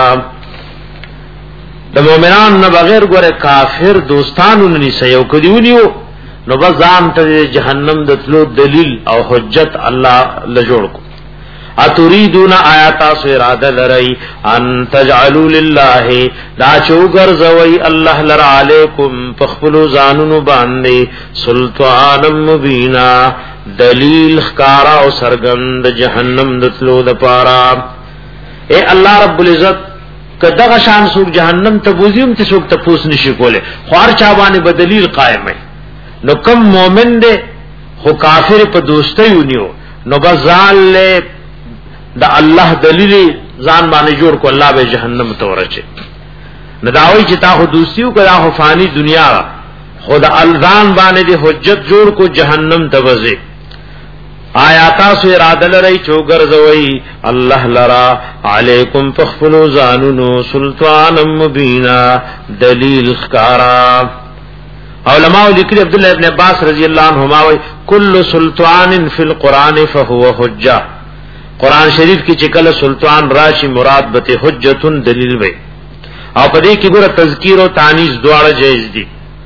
د مومنان نه بغیر ګره کافر دوستانو نه سيو کدیونیو نو بزان ته جهنم دتلو دلیل او حجت الله لجوړ کو اتريدون آیات اراده لري ان تجعلوا لله دا چوغر زوي الله لرا علیکم فخلوا زانن باندې سلطان مبینا دلیل خکارا او سرګند جهنم دتلو د پارا اے الله رب العزت کداغه شان سوق جهنم ته بوزیم ته سوق ته پوس نشي کوله خار چا باندې بدلیل قائم ہے نو کم مومن دے خو کافر په دوستۍ ونیو نو بزال له د الله دلیل ځان باندې جوړ کو الله به جهنم ته ورچه نداوی چې تا خو دوستیو کړه خو فانی دنیا خود الزام باندې دی حجت جوړ کو جهنم ته وځي آیاتا سو اراده لري چوغر زوي الله لرا علیکم فخلوا زانونو سلطان مبینا دلیل خکارا علماء لیکلی عبداللہ ابن عباس رضی اللہ عنہما وی کل سلطان فی القرآن فهو حجہ قرآن شریف کی چکل سلطان راشی مراد بت حجتن دلیل وی او پدې کې ګوره تذکیر او تانیث دواړه جایز دي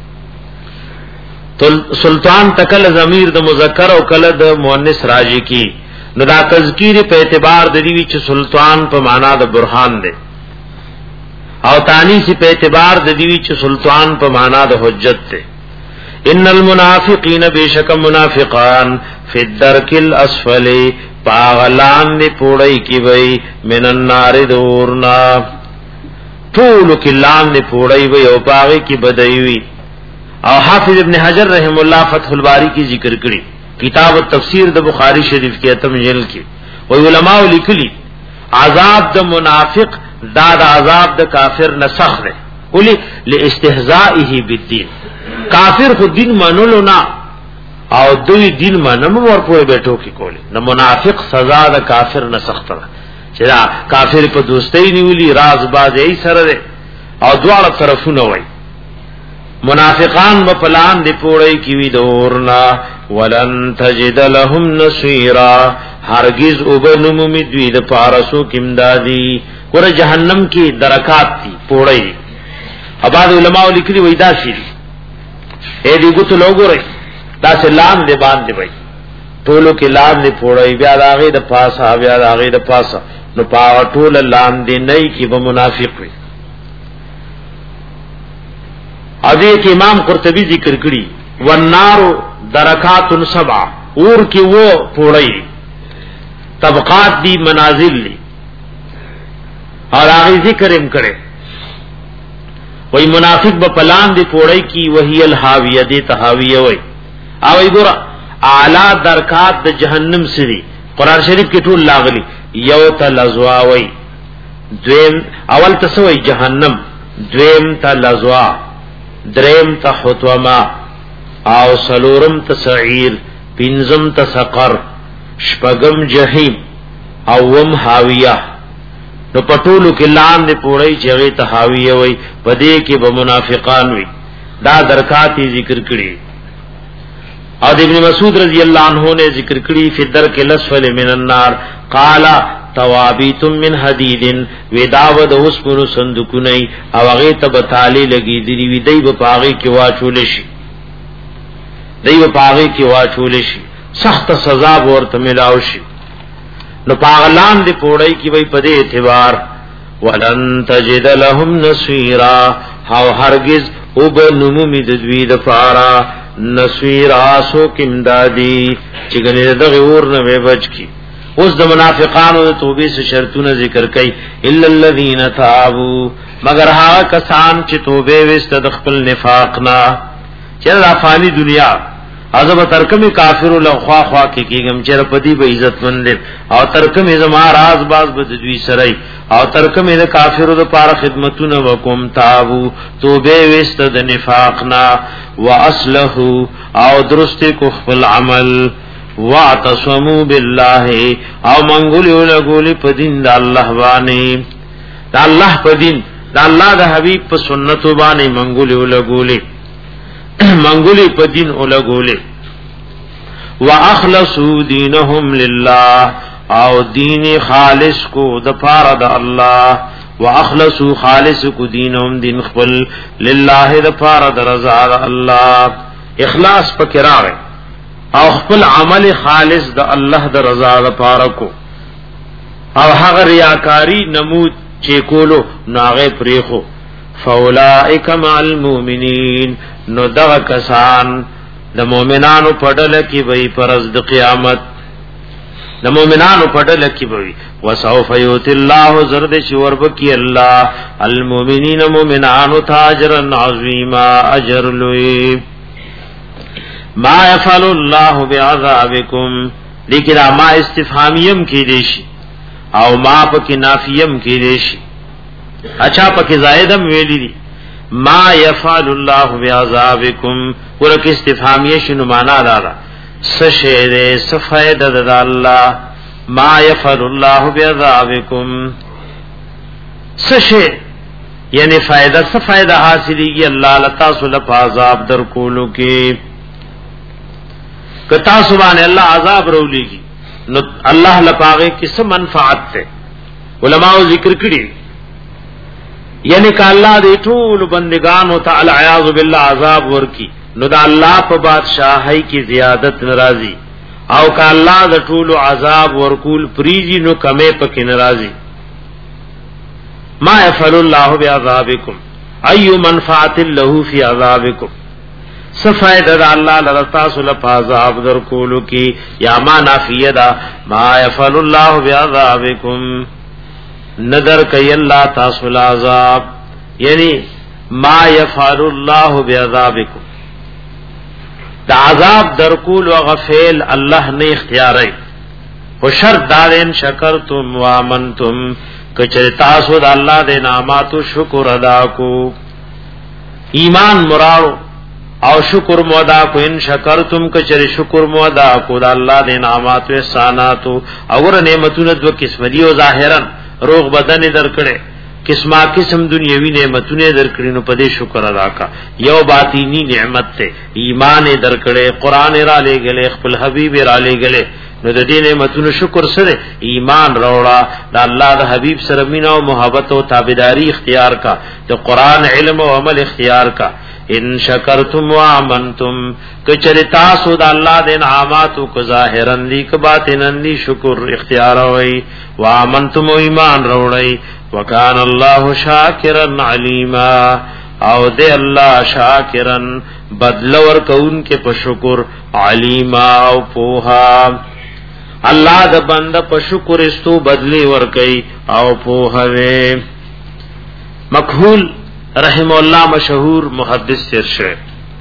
سلطان تکل ضمیر د مذکر او کله د مؤنث راځي کی نو دا تذکیر په اعتبار د دې چې سلطان په معنا د برهان دی او تانیث په اعتبار د دې چې سلطان په معنا د حجت دی ان المنافقین بشک منافقان فی الدرک الاسفل پاغلان دی پوڑی کی وی من النار دورنا طول کلان دی پوڑی وی او پاغی کی بدئی وی او حافظ ابن حجر رحم اللہ فتح الباری کی ذکر کری کتاب التفسیر د بخاری شریف کی اتم جل کی و علماء لکلی عذاب د منافق دا د عذاب د کافر نسخ ده ولی لاستهزائه بالدین کافر خود دین منلو نا او دوی دین منم ورپوی بیٹھو کی کولی نو منافق سزا د کافر نسخ ده چې دا کافر په دوستۍ نیولی راز باز ای سره ده او دواړه طرفونه وای منافقان په پلان دی پوړی کی وی دورنا ولن تجد لهم نصيرا هرگز وبنم دوی د پارسو کیمدادی ور جهنم کی درکات تی پوړی اباد علماء لیکلی وای دا شی اے دی ګوت لوګورای دا سلام دی باندې وای ټولو کې لام دی پوړی بیا داغه د پاسه بیا داغه د پاسه نو پاو ټول لام دی نه کی به منافق وي ادي کې امام قرطبي ذکر کړی والنار درکات سبع اور کې وو پوړی طبقات دی منازل دی اور هغه ذکر هم کړي وای منافق به پلان دی پوړی کی وهی الحاویه دی تهاویه وای او ګور اعلی درکات د جهنم سری قران شریف کې ټول لاغلی یو تلزوا وای دویم اول تسوی جهنم دویم تلزوا دریم تحطما او سلورم تسعیر پنزم تسقر شپغم جهنم اوم حاویه نو پټولو کې لاندې پوړی چغې ته حاویه وای پدې کې به منافقان وي دا درکات ذکر کړي او ابن مسعود رضی الله عنه نے ذکر کړي فی الدرک الاسفل من النار قال توابیتم من حدید وداود اوسپرو صندوقنی او هغه ته بتالی لګی دی وی دی په پاغي کې واچول شي دی په پاغي کې واچول شي سخت سزا ورته ملاو شي نو پاغلان دی پوڑای کی وی پدې اعتبار ولن تجد لهم نصيرا او هرگز او بنمو می د دوی د فارا نصيرا سو کیمدادی چې ګنې دغه اور نه بچ کی اوس د منافقانو د توبې سے شرطونه ذکر کړي الا الذين تابوا مگر هغه کسان چې توبه وست د خپل نفاق نه چې د افانی دنیا عذاب ترکمی کافر له خوا خوا کې کېږم چې پدی به عزت مند او ترکمی زما راز باز بدوی سره او ترکمی د کافرو د پاره خدمتونه وکوم تابو توبه وست د نفاق نه واصلح او درست کو خپل عمل واعتصموا بالله او منګول یو لګول په دین د الله باندې د الله په دین د الله د حبیب په سنتو باندې منګول یو لګولې منګولې په دین اولګولې واخلصوا دینهم لله او دین خالص کو د پاره د الله واخلصوا خالص کو دینهم دین خپل لله د پاره د رضا الله اخلاص پکې راغی او خپل عمل خالص د الله د رضا لپاره کو او هغه ریاکاری نمود چې کولو ناغه پریخو فاولائک مع المؤمنین نو دغه کسان د مؤمنانو پډل کې وي پرز د قیامت د مؤمنانو پډل کې وي وسوف یؤتی الله زرد شورب کی الله المؤمنین مؤمنانو تاجرا عظیما اجر لوی ما يفعل الله بعذابکم لیکن ما استفهامیم کې دیشي او ما پکې نافیم کې دیشي اچھا پکې زائدم ویلی دي ما يفعل الله بعذابکم ورکه استفهامیه شنو معنا دارا سشیره سفیده د الله ما يفعل الله بعذابکم سشه یعنی فائدہ سفیده حاصلېږي الله لتا سول عذاب در کولو کې کتا سبحان الله عذاب رولېږي نو الله لپاره کې څه منفعت ده علماء ذکر کړي یعنی کہ اللہ دے ټول بندگانو تعالی اعوذ بالله عذاب ورکی نو دا الله په بادشاہی کی زیادت ناراضی او کہ اللہ دے ټول عذاب ورکول پریزی نو کمه پک ناراضی ما يفعل الله بعذابکم ای منفعت له فی عذابکم صفائد دا اللہ لرتاسو لپازاب در کولو کی یا ما نافیدا ما يفعل الله بعذابکم نظر کئی اللہ تاسو العذاب یعنی ما يفعل الله بعذابکم دا عذاب درکول و غفیل اللہ نے اختیار ہے و شرط دارین شکرتم وامنتم کچر تاسو دا اللہ دے ناماتو شکر ادا کو ایمان مرارو او شکر مودا کو ان شکرتم کچر شکر مودا کو دا اللہ دے ناماتو احساناتو اور نعمتون دو قسم دیو ظاہرن روغ بدن درکړي قسمه قسم دنیوي نعمتونه درکړي نو پدې شکر ادا کا یو باطینی نعمت ته ایمان درکړي قران را لېګلې خپل حبيب را لېګلې نو د دې نعمتونو شکر سره ایمان راوړه د الله د حبيب سره مینا او محبت او تابعداري اختیار کا د قران علم او عمل اختیار کا ان شکرتم وامنتم کچری تاسو د الله د انعاماتو کو ظاهرا دی ک باطنن دی شکر اختیار وای وامنتم ایمان وروړی وکان الله شاکرا علیما او دے اللہ شاکرا بدل ور کون کے په شکر علیما او پوها اللہ د بند په شکر استو بدلی ور کئی او پوها وے مکحول رحم الله مشهور محدث تیر شوی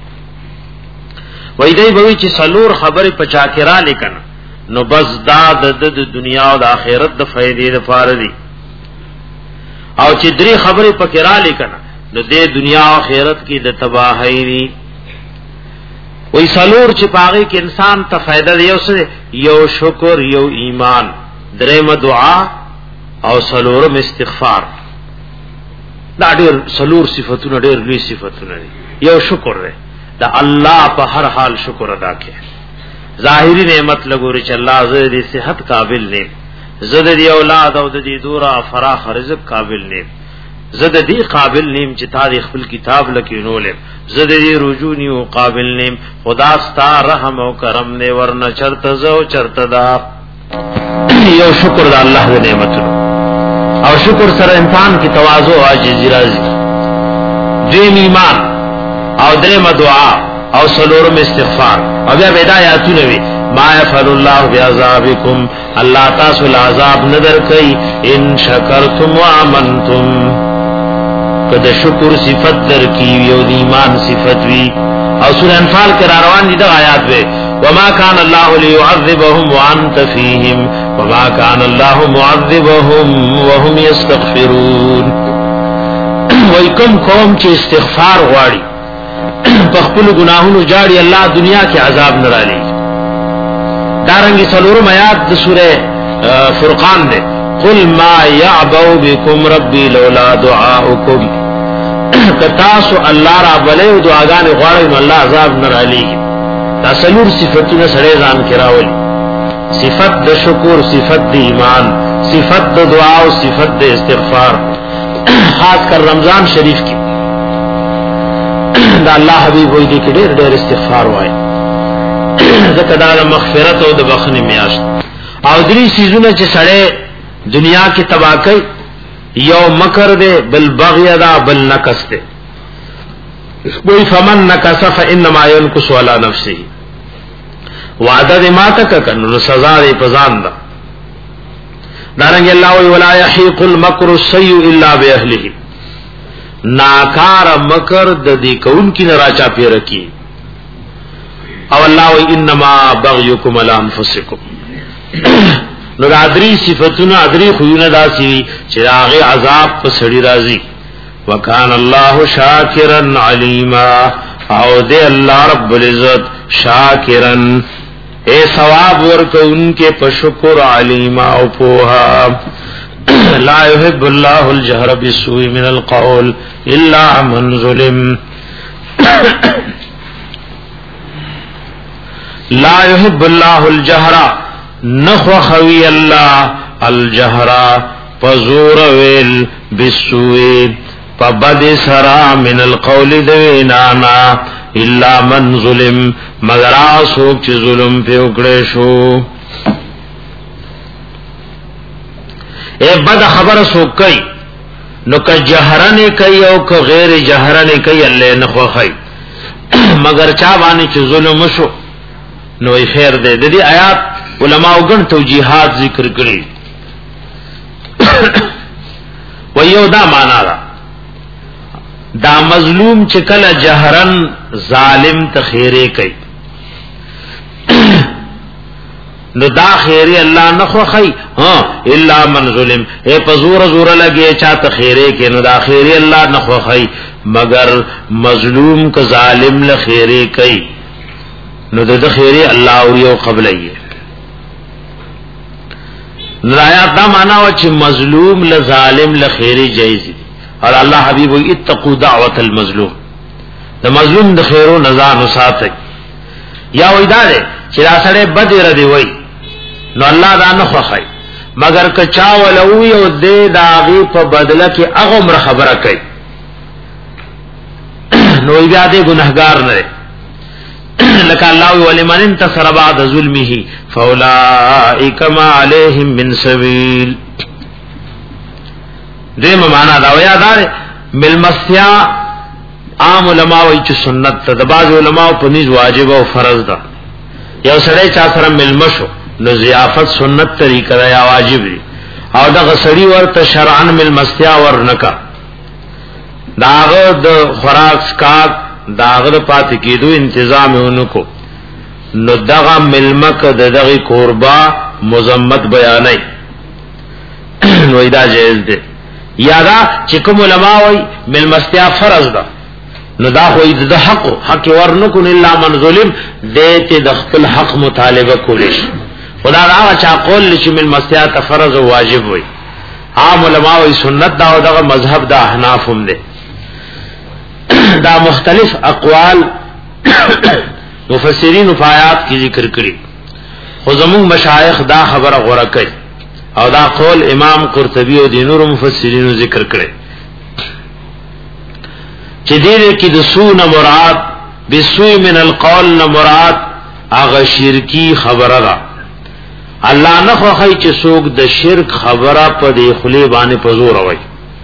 وای دی بوي چې سلور خبره پچا کرا لیکن نو بس دا د دنیا او د آخرت د فائدې لپاره دي او چې درې خبره پکرا لیکن نو د دنیا او آخرت کې د تباہی دي وای سلور چې پاغي کې انسان ته فائدہ دی اوسه یو شکر یو ایمان درېم دعا او سلورم استغفار دا ډېر سلور صفاتونه ډېر لوی صفاتونه دي یو شکر دی دا الله په هر حال شکر ادا کړي ظاهری نعمت لګوري چې الله زه دې صحت قابل نه زه دې اولاد او دې دورا فراخ رزق قابل نه زه دې قابل نیم چې تاریخ خپل کتاب لکینول زه دې رجونی او قابل نیم خدا ستا رحم او کرم نه ورنه چرته زو چرته دا یو شکر د الله د نعمتونو او شکر سره انسان کی تواضع او عاجزی راځي دین ایمان او درېم دعا او سلورم استغفار او بیا بداياتونه وي ما يفعل الله بعذابكم الله تاسو العذاب نظر کوي ان شکرتم وامنتم کله شکر صفت در کی یو ایمان صفت وی او سورہ انفال کې روان دي د آیات وي وما كان الله ليعذبهم وانت فيهم وما كان الله معذبهم وهم يستغفرون وای کوم قوم چې استغفار غواړي په خپل ګناهونو جاړي الله دنیا کې عذاب نه رالي دارنګي سلورم آیات د سوره فرقان ده قل ما يعبو بكم ربي لولا دعاؤكم کتاسو الله را بلې دعاګانې غواړي نو الله عذاب نه رالي دا سلور صفاتونه سره ځان کراولي صفت د شکر صفت د ایمان صفت د دعا او صفت د استغفار خاص کر رمضان شریف کې دا الله حبیب وې دي کې ډېر ډېر استغفار وای ځکه دا مغفرت او د بخښنې میاشت او درې سيزونه چې سړی دنیا کې تباہ کوي یو مکر دے بل بغی دا بل نکس دے کوئی فمن نکس فانما ينكس على نفسه وعدہ دے ما تک کنو سزا دے پزان دا دارنگی اللہ وی ولا يحيق المكر السيء الا باهله ناکار مکر د دې کون کی نراچا پیر کی او الله وی انما بغيكم على انفسكم نو ادری صفاتونه ادری خوونه داسي چې هغه عذاب په سړی راځي وکان الله شاکرا علیما او دې الله رب العزت شاکرا اے ثواب ورکوونکې په شکر علیما او پوها لا يحب الله الجهر بالسوء من القول الا من ظلم لا يحب الله الجهر نخو خوی اللہ الجہرا پزور ویل بسوی پبد سرا من القول دوینانا الا من ظلم مگر آسوک چی ظلم پی اکڑے شو اے بد خبر سوک کئی نو که جہرن کئی او که غیر جہرن کئی اللہ نخو خی مگر چابانی چی ظلم شو نو ای خیر دے دی آیات علماء گن توجیحات ذکر کری ویو دا مانا دا دا مظلوم چکل جہرن ظالم تخیرے کئی نو دا خیری اللہ نخو خی ہاں الا من ظلم اے پا زور زور لگے چا تخیرے کے نو دا خیری اللہ نخو خی مگر مظلوم کا ظالم لخیرے کئی نو دا خیری اللہ اوریو قبلئیے نرایات دا مانا و چھ مظلوم لظالم لخیری جائزی اور اللہ حبیب وی اتقو دعوت المظلوم دا مظلوم دا خیرو نزان و ساتک یا وی دا دے چھ دا سڑے بدی ردی وی نو اللہ دا نخو خی مگر کچاولوی و دے دا غی پا بدلہ کی اغمر خبر کئی نو وی بیا دے گنہگار نرے لکہ اللہ ولمن انتصر بعد ظلمه فاولئک ما علیہم من سبیل دیم معنی دا ویا دار ملمسیا عام علماء وی چ سنت د بعض علماء په نيز واجب او فرض ده یو سړی چا سره ملمشو نو ضیافت سنت طریقه دا یا واجب دی او دا سړی ورته شرعن ملمسیا ورنکا داغه د خوراک سکات داغه پات کېدو تنظیمونه کو نو دغه ملمک د دغه قربا مزمت بیانای نو دا جایز ده یادا چې کوم علماء وای ملمستیا فرض ده نو دا خو د حق حق ورنکو الا من ظلم دته د خپل حق مطالبه کولیش خدا دا چا قول چې ملمستیا ته فرض او واجب وای عام علماء وای سنت دا او دغه مذهب د احناف هم ده دا مختلف اقوال مفسرین او آیات کی ذکر کړي خو زمون مشایخ دا خبره غوړه کوي او دا قول امام قرطبی او د نور مفسرینو ذکر کړي چې دې کې د سون مراد بسوء من القول نه مراد هغه شرکی خبره ده الله نه خوښي چې څوک د شرک خبره په دې خلی باندې پزور وای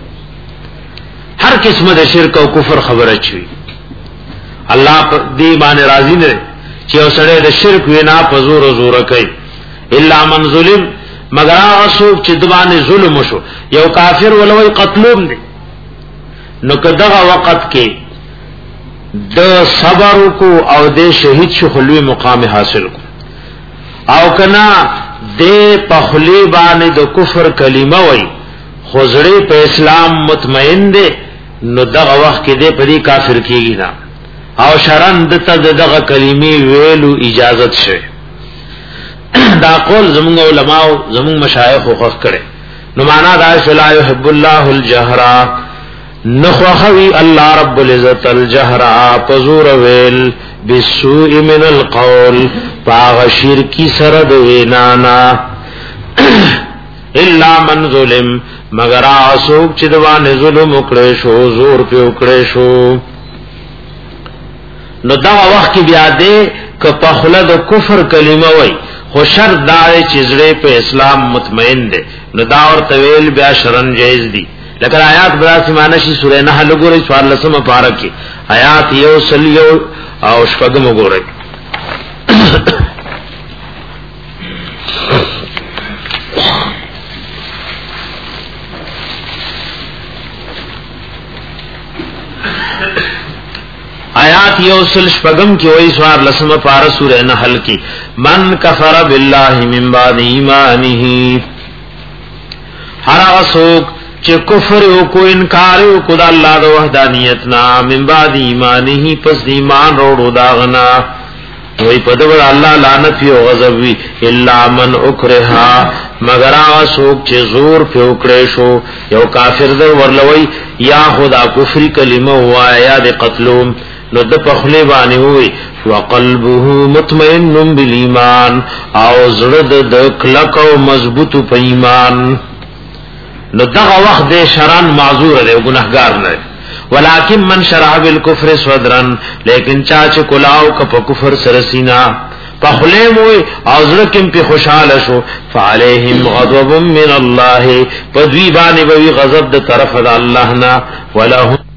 هر قسمه د شرک او کفر خبره چوي الله په دې باندې راضي نه چې اوسړه د شرک وینا په زور زور کوي الا من ظلم مگر هغه څوک چې د باندې ظلم وشو یو کافر ولوي قتلوم دي نو کداغه وخت کې د صبر کو او د شهید شو خلوی مقام حاصل کو او کنا د پخلی باندې د کفر کلمه وای خزړې په اسلام مطمئن دي نو دغه وخت کې د پری کافر کیږي نه او شرن دته دغه کلمې ویلو اجازت شوه دا قول زموږ علماء زموږ مشایخ خوښ کړي نو معنا دا چې لا يحب الله الجهر نخوخوي الله رب العزت الجهر پزور ویل بسوء من القول باغ شرکی سره د وینانا الا من ظلم مگر اسوک چې دوانه ظلم وکړي شو زور په وکړي شو نو دا وخت بیا دې ک په خلد کفر کلمه وای خو شرط دا چې زړه په اسلام مطمئن دي نو دا اور طویل بیا شرن جایز دي لکه آیات برا سمانه شي سورې نه لګوري سوال لسمه پاره کې آیات یو سلیو او شپږم وګورئ آیات یوسل شپغم کی وای سوار لسمه پار سورہ نحل کی من کفر بالله من بعد ایمانه هر اسوک چې کفر او کو انکار او کو د الله د وحدانیت نا من بعد ایمانه پس ایمان وروړو داغنا وای په دغه الله لعنت او غضب وی الا من اکرها مگر اسوک چې زور په وکړې شو یو کافر در ورلوي یا خدا کفر کلمه وایا د قتلوم نو د پخلی باندې وي وقلبه مطمئن بالایمان او زړه د کلک او مضبوط په ایمان نو دغه وخت د شران معذور دی ګناهګار نه ولکن من شرع بالکفر صدرا لیکن چا چې کلاو ک په کفر سره سینا پخلی موي او زړه کې په خوشاله شو فعليهم غضب من الله پدوی باندې وی غضب د طرف د الله نه ولهم